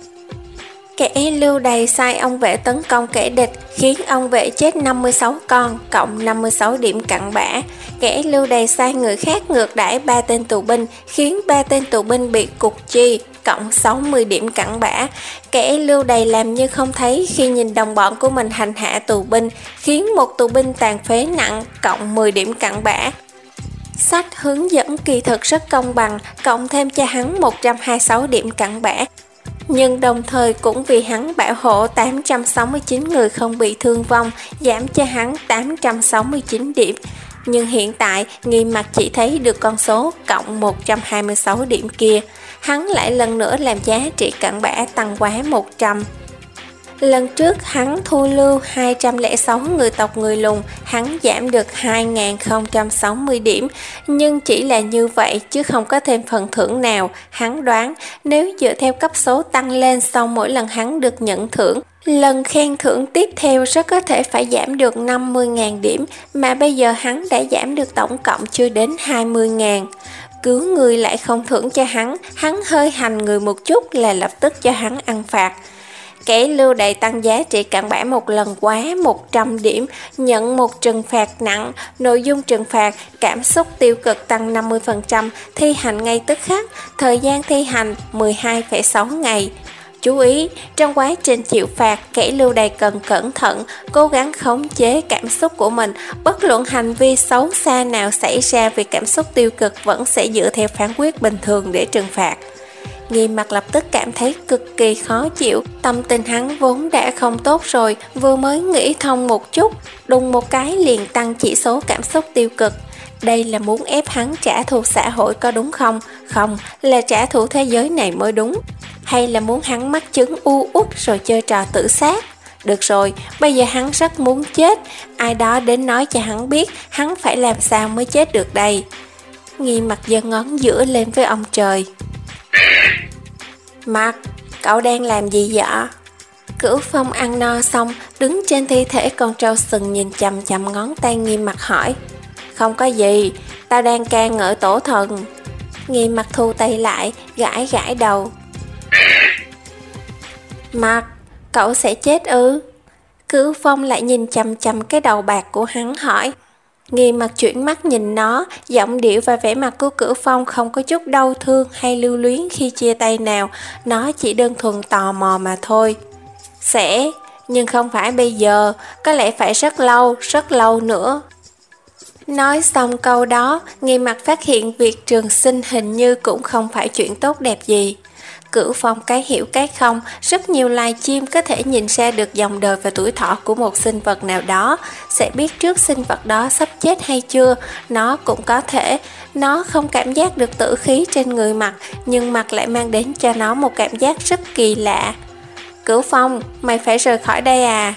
Kẻ lưu đày sai ông vệ tấn công kẻ địch khiến ông vệ chết năm mươi sáu con, cộng năm mươi sáu điểm cặn bã. Kẻ lưu đày sai người khác ngược đãi ba tên tù binh khiến ba tên tù binh bị cục chi, cộng sáu mươi điểm cặn bã. Kẻ lưu đày làm như không thấy khi nhìn đồng bọn của mình hành hạ tù binh khiến một tù binh tàn phế nặng, cộng mười điểm cặn bã. Sách hướng dẫn kỳ thực rất công bằng, cộng thêm cho hắn một trăm hai mươi sáu điểm cặn bã. Nhưng đồng thời cũng vì hắn bảo hộ tám trăm sáu mươi chín người không bị thương vong, giảm cho hắn tám trăm sáu mươi chín điểm. Nhưng hiện tại, Nghiêm Mặt chỉ thấy được con số cộng một trăm hai mươi sáu điểm kia. Hắn lại lần nữa làm giá trị cặn bã tăng quá một trăm. Lần trước hắn thu lưu hai trăm lẻ sáu người tộc người lùn, hắn giảm được hai nghìn không trăm sáu mươi điểm, nhưng chỉ là như vậy chứ không có thêm phần thưởng nào. Hắn đoán nếu dựa theo cấp số tăng lên sau mỗi lần hắn được nhận thưởng, lần khen thưởng tiếp theo rất có thể phải giảm được năm mươi nghìn điểm, mà bây giờ hắn đã giảm được tổng cộng chưa đến hai mươi nghìn. Cứu người lại không thưởng cho hắn, hắn hơi hành người một chút là lập tức cho hắn ăn phạt. Kẻ lưu đày tăng giá trị cặn bã một lần quá một trăm điểm, nhận một trừng phạt nặng, nội dung trừng phạt, cảm xúc tiêu cực tăng năm mươi phần trăm, thi hành ngay tức khắc, thời gian thi hành mười hai phẩy sáu ngày. Chú ý, trong quá trình chịu phạt, kẻ lưu đày cần cẩn thận, cố gắng khống chế cảm xúc của mình. Bất luận hành vi xấu xa nào xảy ra vì cảm xúc tiêu cực vẫn sẽ dựa theo phán quyết bình thường để trừng phạt. Nghiêm mặt lập tức cảm thấy cực kỳ khó chịu, tâm tình hắn vốn đã không tốt rồi, vừa mới nghĩ thông một chút, đùng một cái liền tăng chỉ số cảm xúc tiêu cực. Đây là muốn ép hắn trả thù xã hội có đúng không? Không, là trả thù thế giới này mới đúng. Hay là muốn hắn mắc chứng u uất rồi chơi trò tự sát? Được rồi, bây giờ hắn rất muốn chết, ai đó đến nói cho hắn biết hắn phải làm sao mới chết được đây. Nghiêm mặt giơ ngón giữa lên với ông trời. Mặt, cậu đang làm gì vậy? Cửu Phong ăn no xong, đứng trên thi thể con trâu sừng nhìn chằm chằm ngón tay Nghiêm mặt hỏi. Không có gì, tao đang ca ngợi tổ thần. Nghiêm mặt thu tay lại, gãi gãi đầu. Mặt, cậu sẽ chết ư? Cửu Phong lại nhìn chằm chằm cái đầu bạc của hắn hỏi. Nghiêm mặt chuyển mắt nhìn nó, giọng điệu và vẻ mặt của Cửu Phong không có chút đau thương hay lưu luyến khi chia tay nào, nó chỉ đơn thuần tò mò mà thôi. Sẽ, nhưng không phải bây giờ, có lẽ phải rất lâu, rất lâu nữa. Nói xong câu đó, Nghiêm mặt phát hiện việc trường sinh hình như cũng không phải chuyện tốt đẹp gì. Cửu Phong cái hiểu cái không, rất nhiều loài chim có thể nhìn ra được dòng đời và tuổi thọ của một sinh vật nào đó, sẽ biết trước sinh vật đó sắp chết hay chưa. Nó cũng có thể, nó không cảm giác được tử khí trên người Mặt, nhưng Mặt lại mang đến cho nó một cảm giác rất kỳ lạ. Cửu Phong, mày phải rời khỏi đây à?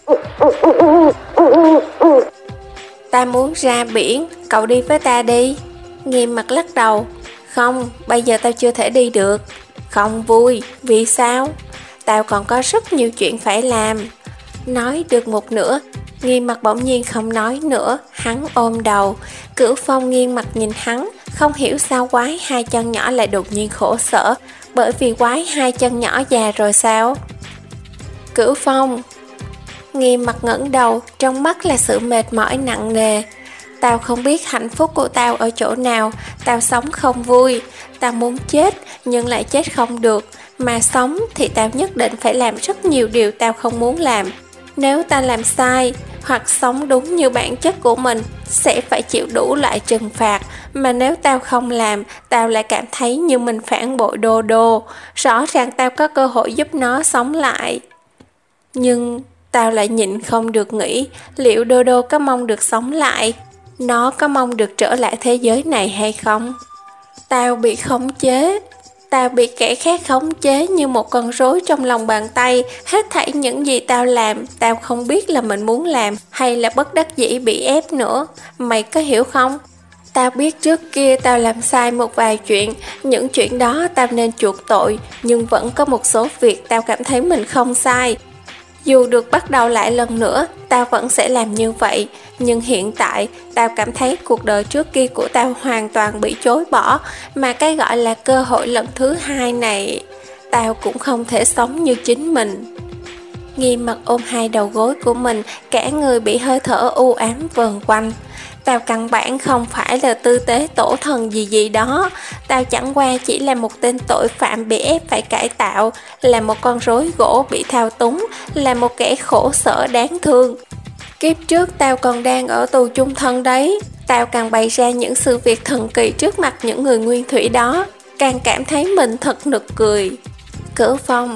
Ta muốn ra biển, cậu đi với ta đi. Nghiêm mặt lắc đầu. Không, bây giờ tao chưa thể đi được. Không vui, vì sao? Tao còn có rất nhiều chuyện phải làm. Nói được một nửa, Nghiêm mặt bỗng nhiên không nói nữa, hắn ôm đầu. Cửu Phong nghiêng mặt nhìn hắn, không hiểu sao quái hai chân nhỏ lại đột nhiên khổ sở, bởi vì quái hai chân nhỏ già rồi sao? Cửu Phong. Nghiêm mặt ngẩng đầu, trong mắt là sự mệt mỏi nặng nề. Tao không biết hạnh phúc của tao ở chỗ nào, tao sống không vui, tao muốn chết nhưng lại chết không được, mà sống thì tao nhất định phải làm rất nhiều điều tao không muốn làm. Nếu tao làm sai, hoặc sống đúng như bản chất của mình, sẽ phải chịu đủ loại trừng phạt, mà nếu tao không làm, tao lại cảm thấy như mình phản bội Đô Đô, rõ ràng tao có cơ hội giúp nó sống lại. Nhưng tao lại nhịn không được nghĩ, liệu Đô Đô có mong được sống lại? Nó có mong được trở lại thế giới này hay không? Tao bị khống chế. Tao bị kẻ khác khống chế như một con rối trong lòng bàn tay. Hết thảy những gì tao làm, tao không biết là mình muốn làm hay là bất đắc dĩ bị ép nữa. Mày có hiểu không? Tao biết trước kia tao làm sai một vài chuyện, những chuyện đó tao nên chuộc tội, nhưng vẫn có một số việc tao cảm thấy mình không sai. Dù được bắt đầu lại lần nữa, tao vẫn sẽ làm như vậy. Nhưng hiện tại, tao cảm thấy cuộc đời trước kia của tao hoàn toàn bị chối bỏ, mà cái gọi là cơ hội lần thứ hai này, tao cũng không thể sống như chính mình. Nghiêm mặt ôm hai đầu gối của mình, cả người bị hơi thở u ám vờn quanh. Tao căn bản không phải là tư tế tổ thần gì gì đó. Tao chẳng qua chỉ là một tên tội phạm bị ép phải cải tạo, là một con rối gỗ bị thao túng, là một kẻ khổ sở đáng thương. Kiếp trước tao còn đang ở tù chung thân đấy. Tao càng bày ra những sự việc thần kỳ trước mặt những người nguyên thủy đó, càng cảm thấy mình thật nực cười. Cửu Phong.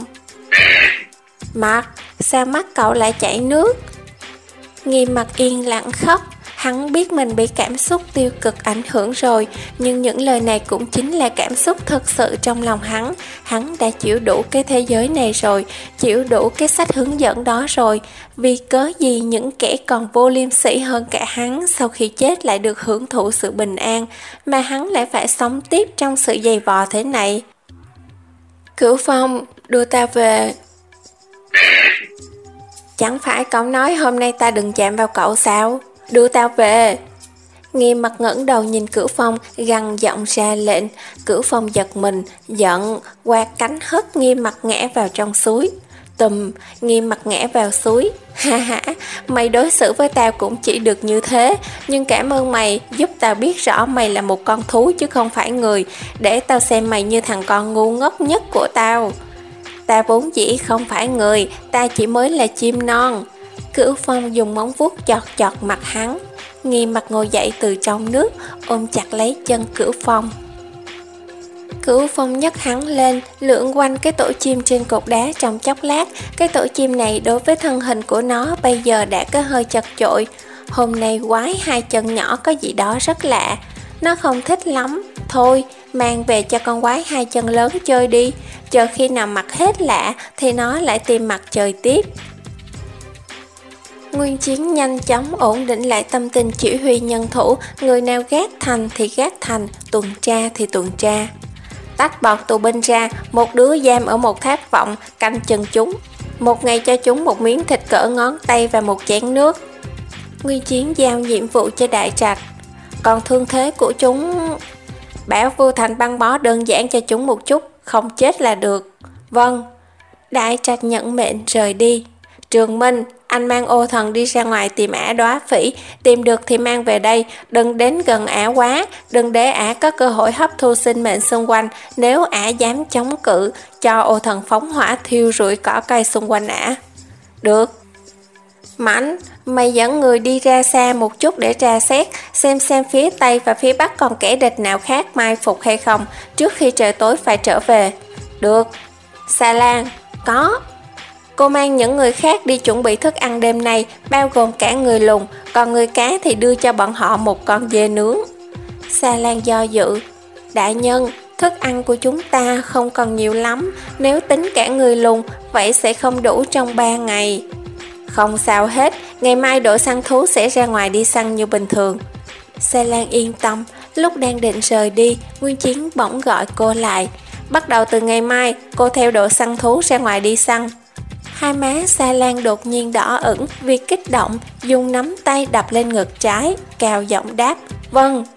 Mặt, sao mắt cậu lại chảy nước? Nghiêm mặt yên lặng khóc. Hắn biết mình bị cảm xúc tiêu cực ảnh hưởng rồi, nhưng những lời này cũng chính là cảm xúc thật sự trong lòng hắn. Hắn đã chịu đủ cái thế giới này rồi, chịu đủ cái sách hướng dẫn đó rồi. Vì cớ gì những kẻ còn vô liêm sỉ hơn cả hắn sau khi chết lại được hưởng thụ sự bình an, mà hắn lại phải sống tiếp trong sự dày vò thế này? Cửu Phong, đưa ta về. Chẳng phải cậu nói hôm nay ta đừng chạm vào cậu sao? Đưa tao về. Nghiêm mặt ngẩng đầu nhìn Cửu Phong, gằn giọng ra lệnh. Cửu Phong giật mình, giận, quạt cánh hất Nghiêm mặt ngã vào trong suối. Tùm, Nghiêm mặt ngã vào suối. Ha ha, mày đối xử với tao cũng chỉ được như thế, nhưng cảm ơn mày giúp tao biết rõ mày là một con thú chứ không phải người, để tao xem mày như thằng con ngu ngốc nhất của tao. ta vốn dĩ không phải người, ta chỉ mới là chim non. Cửu Phong dùng móng vuốt chọt chọt mặt hắn. Nghi Mặc ngồi dậy từ trong nước, ôm chặt lấy chân Cửu Phong. Cửu Phong nhấc hắn lên, lượn quanh cái tổ chim trên cột đá trong chốc lát. Cái tổ chim này đối với thân hình của nó bây giờ đã có hơi chật chội. Hôm nay quái hai chân nhỏ có gì đó rất lạ. Nó không thích lắm. Thôi, mang về cho con quái hai chân lớn chơi đi. Chờ khi nào mặt hết lạ thì nó lại tìm mặt chơi tiếp. Nguyên Chiến nhanh chóng ổn định lại tâm tình chỉ huy nhân thủ. Người nào gác thành thì gác thành, tuần tra thì tuần tra. Tách bọt tù binh ra, một đứa giam ở một tháp vọng, canh chừng chúng. Một ngày cho chúng một miếng thịt cỡ ngón tay và một chén nước. Nguyên Chiến giao nhiệm vụ cho Đại Trạch. Còn thương thế của chúng, bảo Vưu Thành băng bó đơn giản cho chúng một chút, không chết là được. Vâng. Đại Trạch nhận mệnh rời đi. Trường Minh, anh mang Ô Thần đi ra ngoài tìm ả Đóa Phỉ, tìm được thì mang về đây, đừng đến gần ả quá, đừng để ả có cơ hội hấp thu sinh mệnh xung quanh. Nếu ả dám chống cự, cho Ô Thần phóng hỏa thiêu rụi cỏ cây xung quanh ả. Được. Mãnh, mày dẫn người đi ra xa một chút để tra xét, xem xem phía Tây và phía Bắc còn kẻ địch nào khác mai phục hay không, trước khi trời tối phải trở về. Được. Xà Lan, có. Cô mang những người khác đi chuẩn bị thức ăn đêm nay, bao gồm cả người lùn, còn người cá thì đưa cho bọn họ một con dê nướng. Xà Lan do dự. Đại nhân, thức ăn của chúng ta không còn nhiều lắm, nếu tính cả người lùn, vậy sẽ không đủ trong ba ngày. Không sao hết, ngày mai đội săn thú sẽ ra ngoài đi săn như bình thường. Xà Lan yên tâm. Lúc đang định rời đi, Nguyên Chiến bỗng gọi cô lại. Bắt đầu từ ngày mai, cô theo đội săn thú ra ngoài đi săn. Hai má Xà Lan đột nhiên đỏ ửng vì kích động, dùng nắm tay đập lên ngực trái, cao giọng đáp, vâng.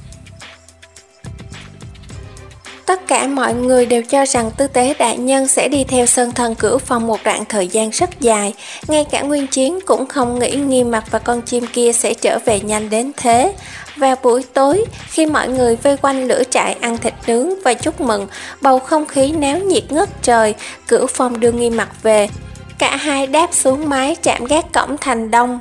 Tất cả mọi người đều cho rằng Tư Tế đại nhân sẽ đi theo Sơn Thần Cửu Phong một đoạn thời gian rất dài. Ngay cả Nguyên Chiến cũng không nghĩ Nghiêm Mặc và con chim kia sẽ trở về nhanh đến thế. Vào buổi tối, khi mọi người vây quanh lửa trại ăn thịt nướng và chúc mừng, bầu không khí náo nhiệt ngất trời, Cửu Phong đưa Nghiêm Mặc về. Cả hai đáp xuống mái trạm gác cổng thành đông.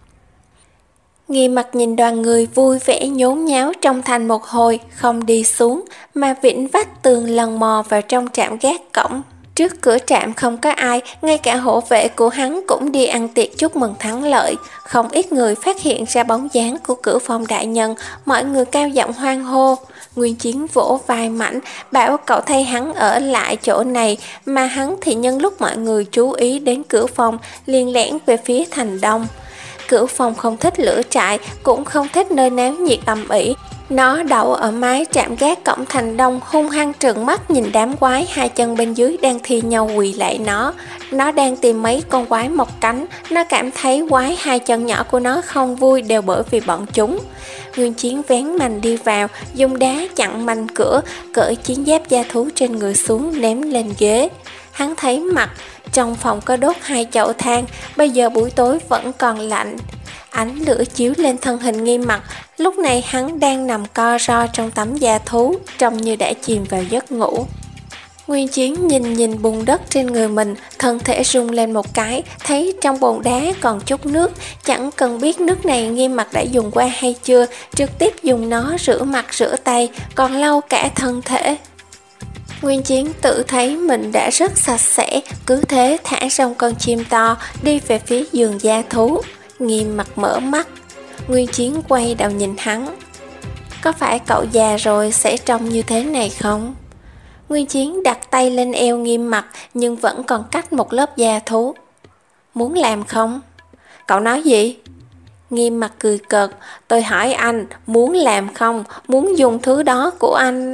Nghiêm Mặc nhìn đoàn người vui vẻ nhốn nháo trong thành một hồi, không đi xuống, mà vĩnh vách tường lần mò vào trong trạm gác cổng. Trước cửa trạm không có ai, ngay cả hộ vệ của hắn cũng đi ăn tiệc chúc mừng thắng lợi. Không ít người phát hiện ra bóng dáng của Cửu Phong đại nhân, mọi người cao giọng hoan hô. Nguyên Chiến vỗ vai Mãnh, bảo cậu thay hắn ở lại chỗ này, mà hắn thì nhân lúc mọi người chú ý đến Cửu Phong, liền lẻn về phía thành đông. Cửu Phong không thích lửa trại, cũng không thích nơi náo nhiệt ầm ĩ. Nó đậu ở mái trạm gác cổng thành đông, hung hăng trợn mắt nhìn đám quái hai chân bên dưới đang thi nhau quỳ lại nó. Nó đang tìm mấy con quái mọc cánh, nó cảm thấy quái hai chân nhỏ của nó không vui đều bởi vì bọn chúng. Nguyên Chiến vén mành đi vào, dùng đá chặn mành cửa, cởi chiến giáp da thú trên người xuống ném lên ghế. Hắn thấy mặt, trong phòng có đốt hai chậu than, bây giờ buổi tối vẫn còn lạnh. Ánh lửa chiếu lên thân hình Nghiêm Mặc, lúc này hắn đang nằm co ro trong tấm da thú, trông như đã chìm vào giấc ngủ. Nguyên Chiến nhìn nhìn bùn đất trên người mình, thân thể rung lên một cái, thấy trong bồn đá còn chút nước, chẳng cần biết nước này Nghiêm Mặc đã dùng qua hay chưa, trực tiếp dùng nó rửa mặt rửa tay, còn lau cả thân thể. Nguyên Chiến tự thấy mình đã rất sạch sẽ, cứ thế thả xong con chim to, đi về phía giường da thú. Nghiêm Mặc mở mắt. Nguyên Chiến quay đầu nhìn hắn. Có phải cậu già rồi sẽ trông như thế này không? Nguyên Chiến đặt tay lên eo Nghiêm Mặc, nhưng vẫn còn cách một lớp da thú. Muốn làm không? Cậu nói gì? Nghiêm Mặc cười cợt. Tôi hỏi anh, muốn làm không? Muốn dùng thứ đó của anh...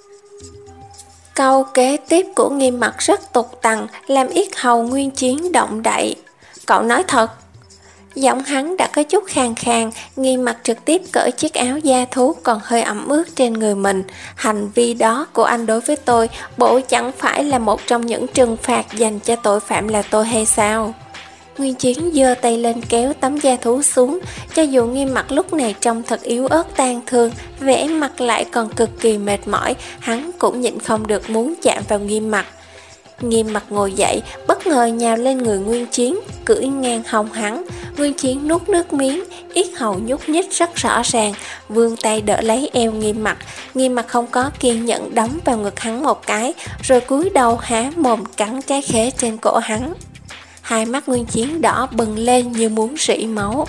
Câu kế tiếp của Nghiêm Mặc rất tục tằng, làm yết hầu Nguyên Chiến động đậy. Cậu nói thật. Giọng hắn đã có chút khàn khàn, Nghiêm Mặc trực tiếp cởi chiếc áo da thú còn hơi ẩm ướt trên người mình. Hành vi đó của anh đối với tôi, bộ chẳng phải là một trong những trừng phạt dành cho tội phạm là tôi hay sao? Nguyên Chiến giơ tay lên kéo tấm da thú xuống, cho dù Nghiêm Mặc lúc này trông thật yếu ớt tang thương, vẻ mặt lại còn cực kỳ mệt mỏi, hắn cũng nhịn không được muốn chạm vào Nghiêm Mặc. Nghiêm mặt ngồi dậy, bất ngờ nhào lên người Nguyên Chiến, cưỡi ngang hông hắn. Nguyên Chiến nuốt nước miếng, yết hầu nhúc nhích rất rõ ràng, vươn tay đỡ lấy eo Nghiêm mặt. Nghiêm mặt không có kiên nhẫn đấm vào ngực hắn một cái, rồi cúi đầu há mồm cắn trái khế trên cổ hắn. Hai mắt Nguyên Chiến đỏ bừng lên như muốn rỉ máu.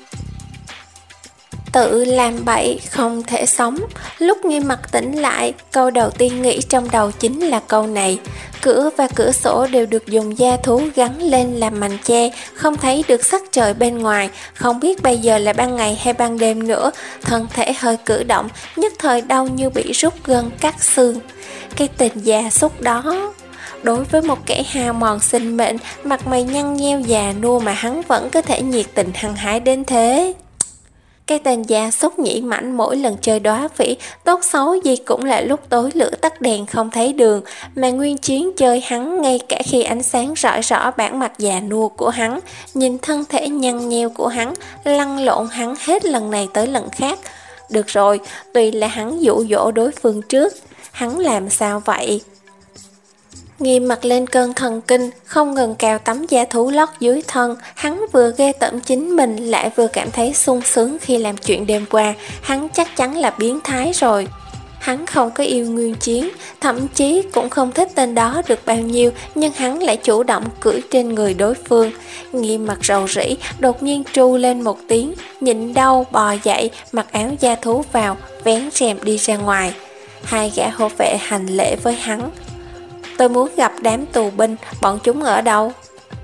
Tự làm bậy không thể sống. Lúc Nghiêm mặt tỉnh lại, câu đầu tiên nghĩ trong đầu chính là câu này. Cửa và cửa sổ đều được dùng da thú gắn lên làm mành che, không thấy được sắc trời bên ngoài, không biết bây giờ là ban ngày hay ban đêm nữa. Thân thể hơi cử động, nhất thời đau như bị rút gân cắt xương. Cái tình già xúc đó, đối với một kẻ hao mòn sinh mệnh, mặt mày nhăn nheo già nua mà hắn vẫn có thể nhiệt tình hăng hái đến thế. Cái tên gia súc nhĩ mảnh mỗi lần chơi đóa phỉ, tốt xấu gì cũng là lúc tối lửa tắt đèn không thấy đường, mà Nguyên Chiến chơi hắn ngay cả khi ánh sáng rõ rõ bản mặt già nua của hắn, nhìn thân thể nhăn nheo của hắn, lăn lộn hắn hết lần này tới lần khác. Được rồi, tuy là hắn dụ dỗ đối phương trước, hắn làm sao vậy? Nghiêm mặt lên cơn thần kinh, không ngừng cào tấm da thú lót dưới thân. Hắn vừa ghê tởm chính mình, lại vừa cảm thấy sung sướng khi làm chuyện đêm qua. Hắn chắc chắn là biến thái rồi. Hắn không có yêu Nguyên Chiến, thậm chí cũng không thích tên đó được bao nhiêu, nhưng hắn lại chủ động cưỡi trên người đối phương. Nghiêm mặt rầu rĩ, đột nhiên tru lên một tiếng, nhịn đau bò dậy, mặc áo da thú vào, vén rèm đi ra ngoài. Hai gã hộ vệ hành lễ với hắn. Tôi muốn gặp đám tù binh, bọn chúng ở đâu?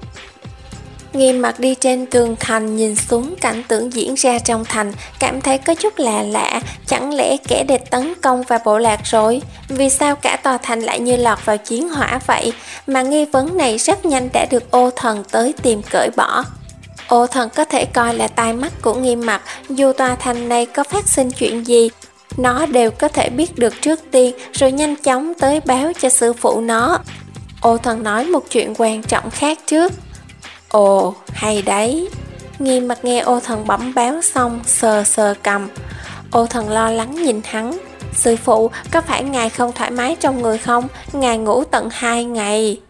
Nghiêm mặt đi trên tường thành nhìn xuống cảnh tượng diễn ra trong thành, cảm thấy có chút lạ lạ, chẳng lẽ kẻ địch tấn công vào bộ lạc rồi? Vì sao cả tòa thành lại như lọt vào chiến hỏa vậy? Mà nghi vấn này rất nhanh đã được Ô Thần tới tìm cởi bỏ. Ô Thần có thể coi là tai mắt của Nghiêm mặt, dù tòa thành này có phát sinh chuyện gì, nó đều có thể biết được trước tiên, rồi nhanh chóng tới báo cho sư phụ nó. Ô Thần nói một chuyện quan trọng khác trước. Ồ, hay đấy. Nghiêm mặt nghe Ô Thần bẩm báo xong, sờ sờ cầm. Ô Thần lo lắng nhìn hắn. Sư phụ, có phải ngài không thoải mái trong người không? Ngài ngủ tận hai ngày.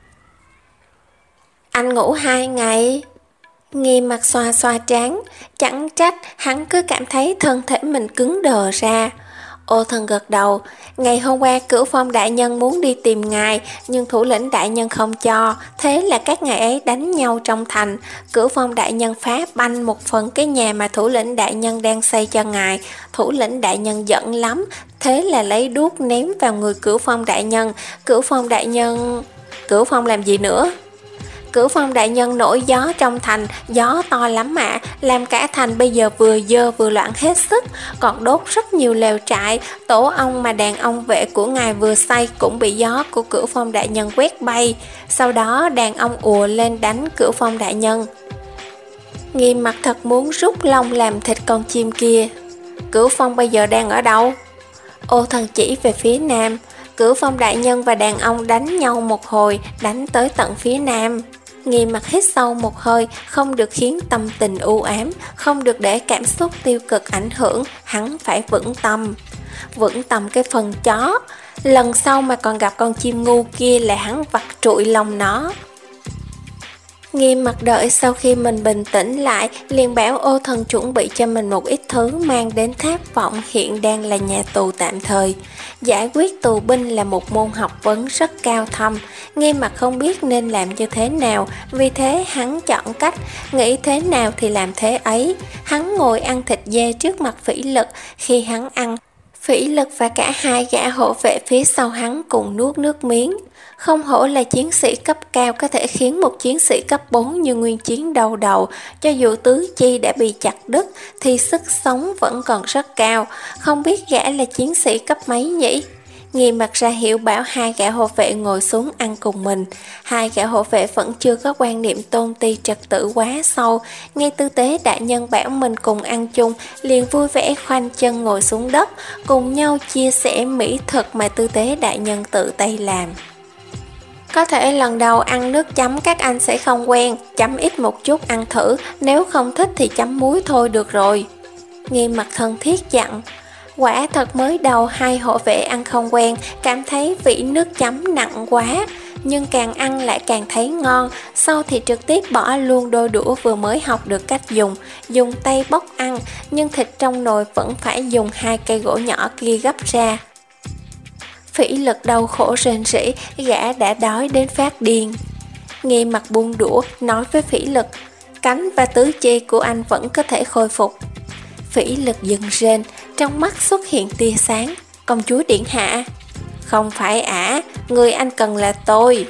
Anh ngủ hai ngày? Nghiêm mặt xoa xoa trán. Chẳng trách hắn cứ cảm thấy thân thể mình cứng đờ ra. Ô Thần gật đầu. Ngày hôm qua Cửu Phong đại nhân muốn đi tìm ngài, nhưng thủ lĩnh đại nhân không cho, thế là các ngài ấy đánh nhau trong thành. Cửu Phong đại nhân phá banh một phần cái nhà mà thủ lĩnh đại nhân đang xây cho ngài. Thủ lĩnh đại nhân giận lắm, thế là lấy đuốc ném vào người Cửu Phong đại nhân. Cửu Phong đại nhân... Cửu Phong làm gì nữa? Cửu Phong đại nhân nổi gió trong thành, gió to lắm ạ, làm cả thành bây giờ vừa dơ vừa loạn hết sức, còn đốt rất nhiều lều trại. Tổ ong mà đàn ong vệ của ngài vừa xây cũng bị gió của Cửu Phong đại nhân quét bay. Sau đó đàn ong ùa lên đánh Cửu Phong đại nhân. Nghiêm mặt thật muốn rút lông làm thịt con chim kia. Cửu Phong bây giờ đang ở đâu? Ô Thần chỉ về phía nam. Cửu Phong đại nhân và đàn ông đánh nhau một hồi, đánh tới tận phía nam. Nghiêm mặt hít sâu một hơi, không được khiến tâm tình u ám, không được để cảm xúc tiêu cực ảnh hưởng, hắn phải vững tâm. Vững tâm cái phần chó, lần sau mà còn gặp con chim ngu kia là hắn vặt trụi lòng nó. Nghiêm mặt đợi sau khi mình bình tĩnh lại, liền bảo Ô Thần chuẩn bị cho mình một ít thứ mang đến Thác Vọng hiện đang là nhà tù tạm thời. Giải quyết tù binh là một môn học vấn rất cao thâm, Nghiêm mặt không biết nên làm như thế nào, vì thế hắn chọn cách, nghĩ thế nào thì làm thế ấy. Hắn ngồi ăn thịt dê trước mặt Phỉ Lực, khi hắn ăn, Phỉ Lực và cả hai gã hộ vệ phía sau hắn cùng nuốt nước miếng. Không hổ là chiến sĩ cấp cao có thể khiến một chiến sĩ cấp bốn như Nguyên Chiến đau đầu, cho dù tứ chi đã bị chặt đứt thì sức sống vẫn còn rất cao, không biết gã là chiến sĩ cấp mấy nhỉ? Nghiêm mặt ra hiệu bảo hai gã hộ vệ ngồi xuống ăn cùng mình. Hai gã hộ vệ vẫn chưa có quan niệm tôn ti trật tự quá sâu, nghe tư tế đại nhân bảo mình cùng ăn chung, liền vui vẻ khoanh chân ngồi xuống đất, cùng nhau chia sẻ mỹ thực mà tư tế đại nhân tự tay làm. Có thể lần đầu ăn nước chấm các anh sẽ không quen, chấm ít một chút ăn thử, nếu không thích thì chấm muối thôi được rồi. Nghiêm mặt thân thiết dặn. Quả thật mới đầu hai hộ vệ ăn không quen, cảm thấy vị nước chấm nặng quá. nhưng càng ăn lại càng thấy ngon, sau thì trực tiếp bỏ luôn đôi đũa vừa mới học được cách dùng, dùng tay bóc ăn, nhưng thịt trong nồi vẫn phải dùng hai cây gỗ nhỏ kia gấp ra. Phỉ Lực đau khổ rên rỉ, gã đã đói đến phát điên. Nghi Mặc buông đũa, nói với Phỉ Lực, cánh và tứ chi của anh vẫn có thể khôi phục. Phỉ Lực dừng rên, trong mắt xuất hiện tia sáng. Công chúa điện hạ. Không phải ả, người anh cần là tôi.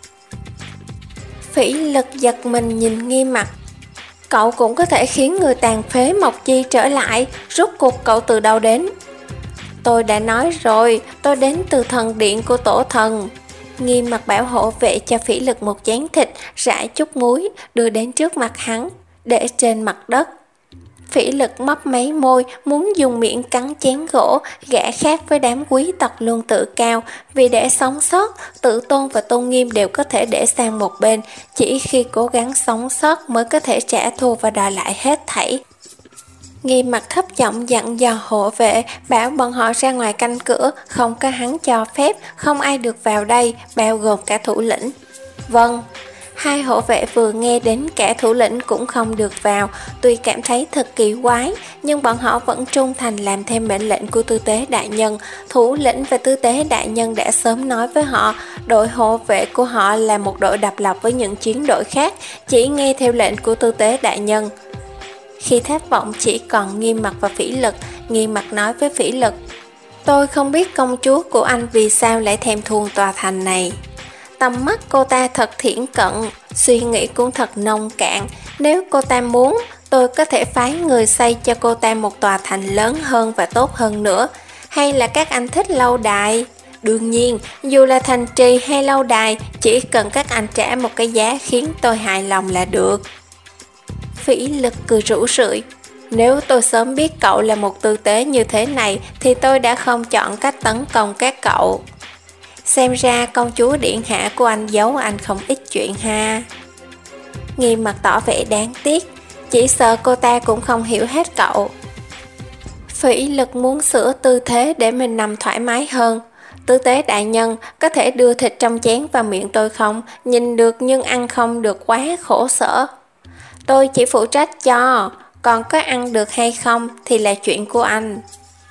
Phỉ Lực giật mình nhìn Nghi Mặc. Cậu cũng có thể khiến người tàn phế Mộc Chi trở lại, rốt cuộc cậu từ đâu đến? Tôi đã nói rồi, tôi đến từ thần điện của tổ thần. Nghi Mặc bảo hộ vệ cho Phỉ Lực một chén thịt, rải chút muối, đưa đến trước mặt hắn, để trên mặt đất. Phỉ Lực mấp máy môi, muốn dùng miệng cắn chén gỗ, gã khác với đám quý tộc luôn tự cao, vì để sống sót, tự tôn và tôn nghiêm đều có thể để sang một bên, chỉ khi cố gắng sống sót mới có thể trả thù và đòi lại hết thảy. Nghi Mặc thấp giọng dặn dò hộ vệ, bảo bọn họ ra ngoài canh cửa, không có hắn cho phép, không ai được vào đây, bao gồm cả thủ lĩnh. Vâng. Hai hộ vệ vừa nghe đến cả thủ lĩnh cũng không được vào, tuy cảm thấy thật kỳ quái, nhưng bọn họ vẫn trung thành làm theo mệnh lệnh của tư tế đại nhân. Thủ lĩnh và tư tế đại nhân đã sớm nói với họ, đội hộ vệ của họ là một đội độc lập với những chiến đội khác, chỉ nghe theo lệnh của tư tế đại nhân. Khi thất vọng chỉ còn Nghi Mặc và Phỉ Lực, Nghi Mặc nói với Phỉ Lực, tôi không biết công chúa của anh vì sao lại thèm thuồng tòa thành này. Tầm mắt cô ta thật thiển cận, suy nghĩ cũng thật nông cạn. Nếu cô ta muốn, tôi có thể phái người xây cho cô ta một tòa thành lớn hơn và tốt hơn nữa. Hay là các anh thích lâu đài? Đương nhiên, dù là thành trì hay lâu đài, chỉ cần các anh trả một cái giá khiến tôi hài lòng là được. Phỉ Lực cười rủ rượi. Nếu tôi sớm biết cậu là một tư tế như thế này, thì tôi đã không chọn cách tấn công các cậu. Xem ra công chúa điện hạ của anh giấu anh không ít chuyện ha. Nghi Mặc tỏ vẻ đáng tiếc, chỉ sợ cô ta cũng không hiểu hết cậu. Phỉ Lực muốn sửa tư thế để mình nằm thoải mái hơn. Tư tế đại nhân, có thể đưa thịt trong chén vào miệng tôi không? Nhìn được nhưng ăn không được, quá khổ sở. Tôi chỉ phụ trách cho, còn có ăn được hay không thì là chuyện của anh.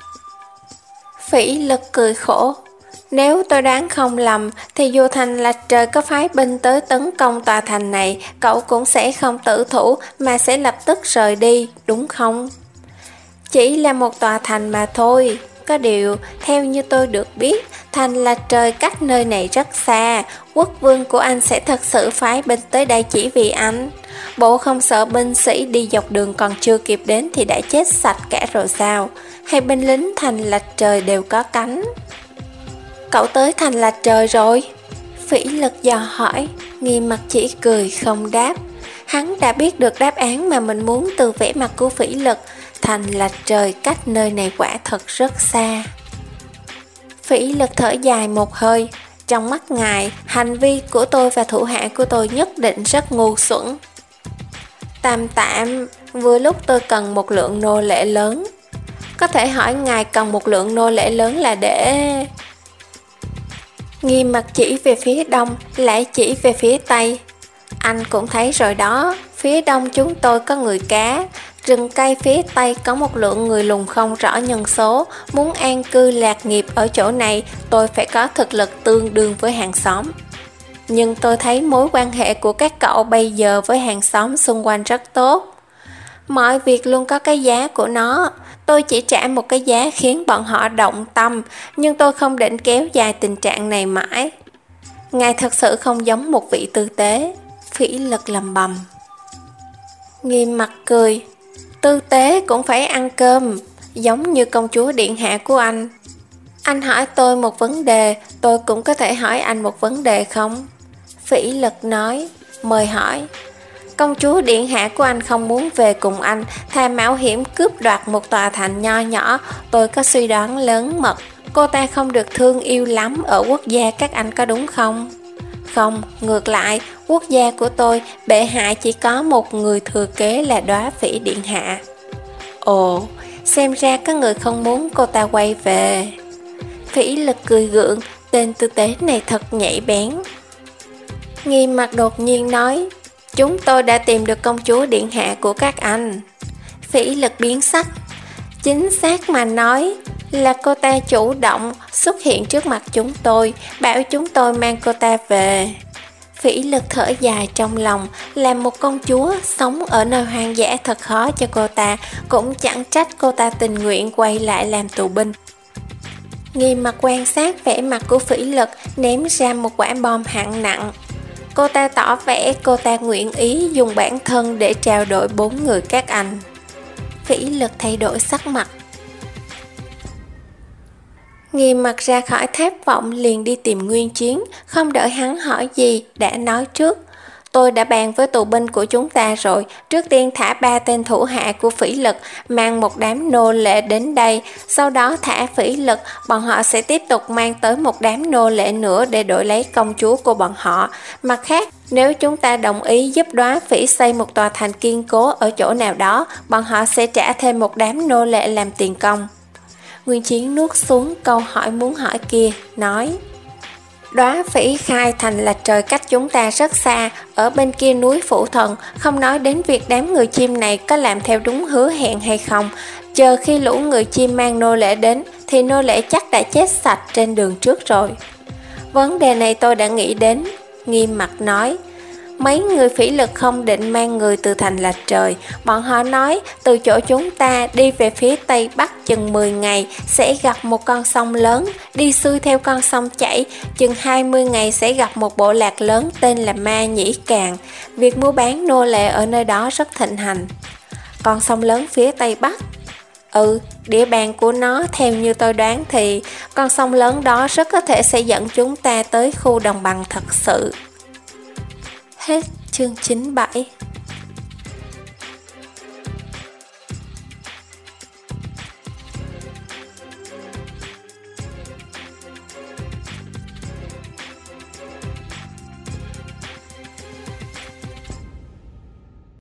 Phỉ Lực cười khổ. Nếu tôi đoán không lầm thì dù thành Lạch Trời có phái binh tới tấn công tòa thành này, cậu cũng sẽ không tử thủ mà sẽ lập tức rời đi, đúng không? Chỉ là một tòa thành mà thôi. Có điều, theo như tôi được biết, thành Lạch Trời cách nơi này rất xa. Quốc vương của anh sẽ thật sự phái binh tới đây chỉ vì anh. Bộ không sợ binh sĩ đi dọc đường còn chưa kịp đến thì đã chết sạch cả rồi sao? Hay binh lính thành Lạch Trời đều có cánh? Cậu tới thành Lạch Trời rồi? Phỉ Lực dò hỏi. Nghi Mặc chỉ cười không đáp. Hắn đã biết được đáp án mà mình muốn từ vẻ mặt của Phỉ Lực. Thành Lạch Trời cách nơi này quả thật rất xa. Phỉ Lực thở dài một hơi. Trong mắt ngài, hành vi của tôi và thủ hạ của tôi nhất định rất ngu xuẩn. Tạm tạm, vừa lúc tôi cần một lượng nô lệ lớn. Có thể hỏi ngài cần một lượng nô lệ lớn là để... Nghi Mặc chỉ về phía đông, lại chỉ về phía tây. Anh cũng thấy rồi đó, phía đông chúng tôi có người cá, rừng cây phía tây có một lượng người lùn không rõ nhân số. Muốn an cư lạc nghiệp ở chỗ này, tôi phải có thực lực tương đương với hàng xóm. Nhưng tôi thấy mối quan hệ của các cậu bây giờ với hàng xóm xung quanh rất tốt. Mọi việc luôn có cái giá của nó. Tôi chỉ trả một cái giá khiến bọn họ động tâm, nhưng tôi không định kéo dài tình trạng này mãi. Ngài thật sự không giống một vị tư tế. Phỉ Lực lầm bầm. Nghi Mặc cười. Tư tế cũng phải ăn cơm, giống như công chúa điện hạ của anh. Anh hỏi tôi một vấn đề, tôi cũng có thể hỏi anh một vấn đề không? Phỉ Lực nói. Mời hỏi. Công chúa điện hạ của anh không muốn về cùng anh, thà mạo hiểm cướp đoạt một tòa thành nho nhỏ. Tôi có suy đoán lớn mật, cô ta không được thương yêu lắm ở quốc gia các anh, có đúng không? Không, ngược lại, quốc gia của tôi, bệ hạ chỉ có một người thừa kế là Đóa Phỉ điện hạ. Ồ, xem ra có người không muốn cô ta quay về. Phỉ Lực cười gượng, tên tư tế này thật nhạy bén. Nghiêm mặt đột nhiên nói, chúng tôi đã tìm được công chúa điện hạ của các anh. Phỉ Lực biến sắc. Chính xác mà nói là cô ta chủ động xuất hiện trước mặt chúng tôi, bảo chúng tôi mang cô ta về. Phỉ Lực thở dài trong lòng, làm một công chúa sống ở nơi hoang dã thật khó cho cô ta, cũng chẳng trách cô ta tình nguyện quay lại làm tù binh. Nghiêm mặt quan sát vẻ mặt của Phỉ Lực, ném ra một quả bom hạng nặng. Cô ta tỏ vẻ cô ta nguyện ý dùng bản thân để trao đổi bốn người các anh. Phỉ Lực thay đổi sắc mặt. Nghiêm mặt ra khỏi tháp vọng liền đi tìm Nguyên Chiến, không đợi hắn hỏi gì, đã nói trước. Tôi đã bàn với tù binh của chúng ta rồi, trước tiên thả ba tên thủ hạ của Phỉ Lực, mang một đám nô lệ đến đây, sau đó thả Phỉ Lực, bọn họ sẽ tiếp tục mang tới một đám nô lệ nữa để đổi lấy công chúa của bọn họ. Mặt khác, nếu chúng ta đồng ý giúp Đóa Phỉ xây một tòa thành kiên cố ở chỗ nào đó, bọn họ sẽ trả thêm một đám nô lệ làm tiền công. Nguyên Chiến nuốt xuống câu hỏi muốn hỏi kia, nói: Đóa Phỉ khai thành là trời cách chúng ta rất xa, ở bên kia núi Phủ Thần, không nói đến việc đám người chim này có làm theo đúng hứa hẹn hay không. Chờ khi lũ người chim mang nô lệ đến, thì nô lệ chắc đã chết sạch trên đường trước rồi. Vấn đề này tôi đã nghĩ đến, Nghiêm mặt nói. Mấy người Phỉ Lực không định mang người từ thành Lạch Trời, bọn họ nói từ chỗ chúng ta đi về phía tây bắc chừng mười ngày sẽ gặp một con sông lớn, đi xuôi theo con sông chảy, chừng hai mươi ngày sẽ gặp một bộ lạc lớn tên là Ma Nhĩ Càng. Việc mua bán nô lệ ở nơi đó rất thịnh hành. Con sông lớn phía tây bắc? Ừ, địa bàn của nó theo như tôi đoán thì con sông lớn đó rất có thể sẽ dẫn chúng ta tới khu đồng bằng thật sự. Hết chương chín mươi bảy.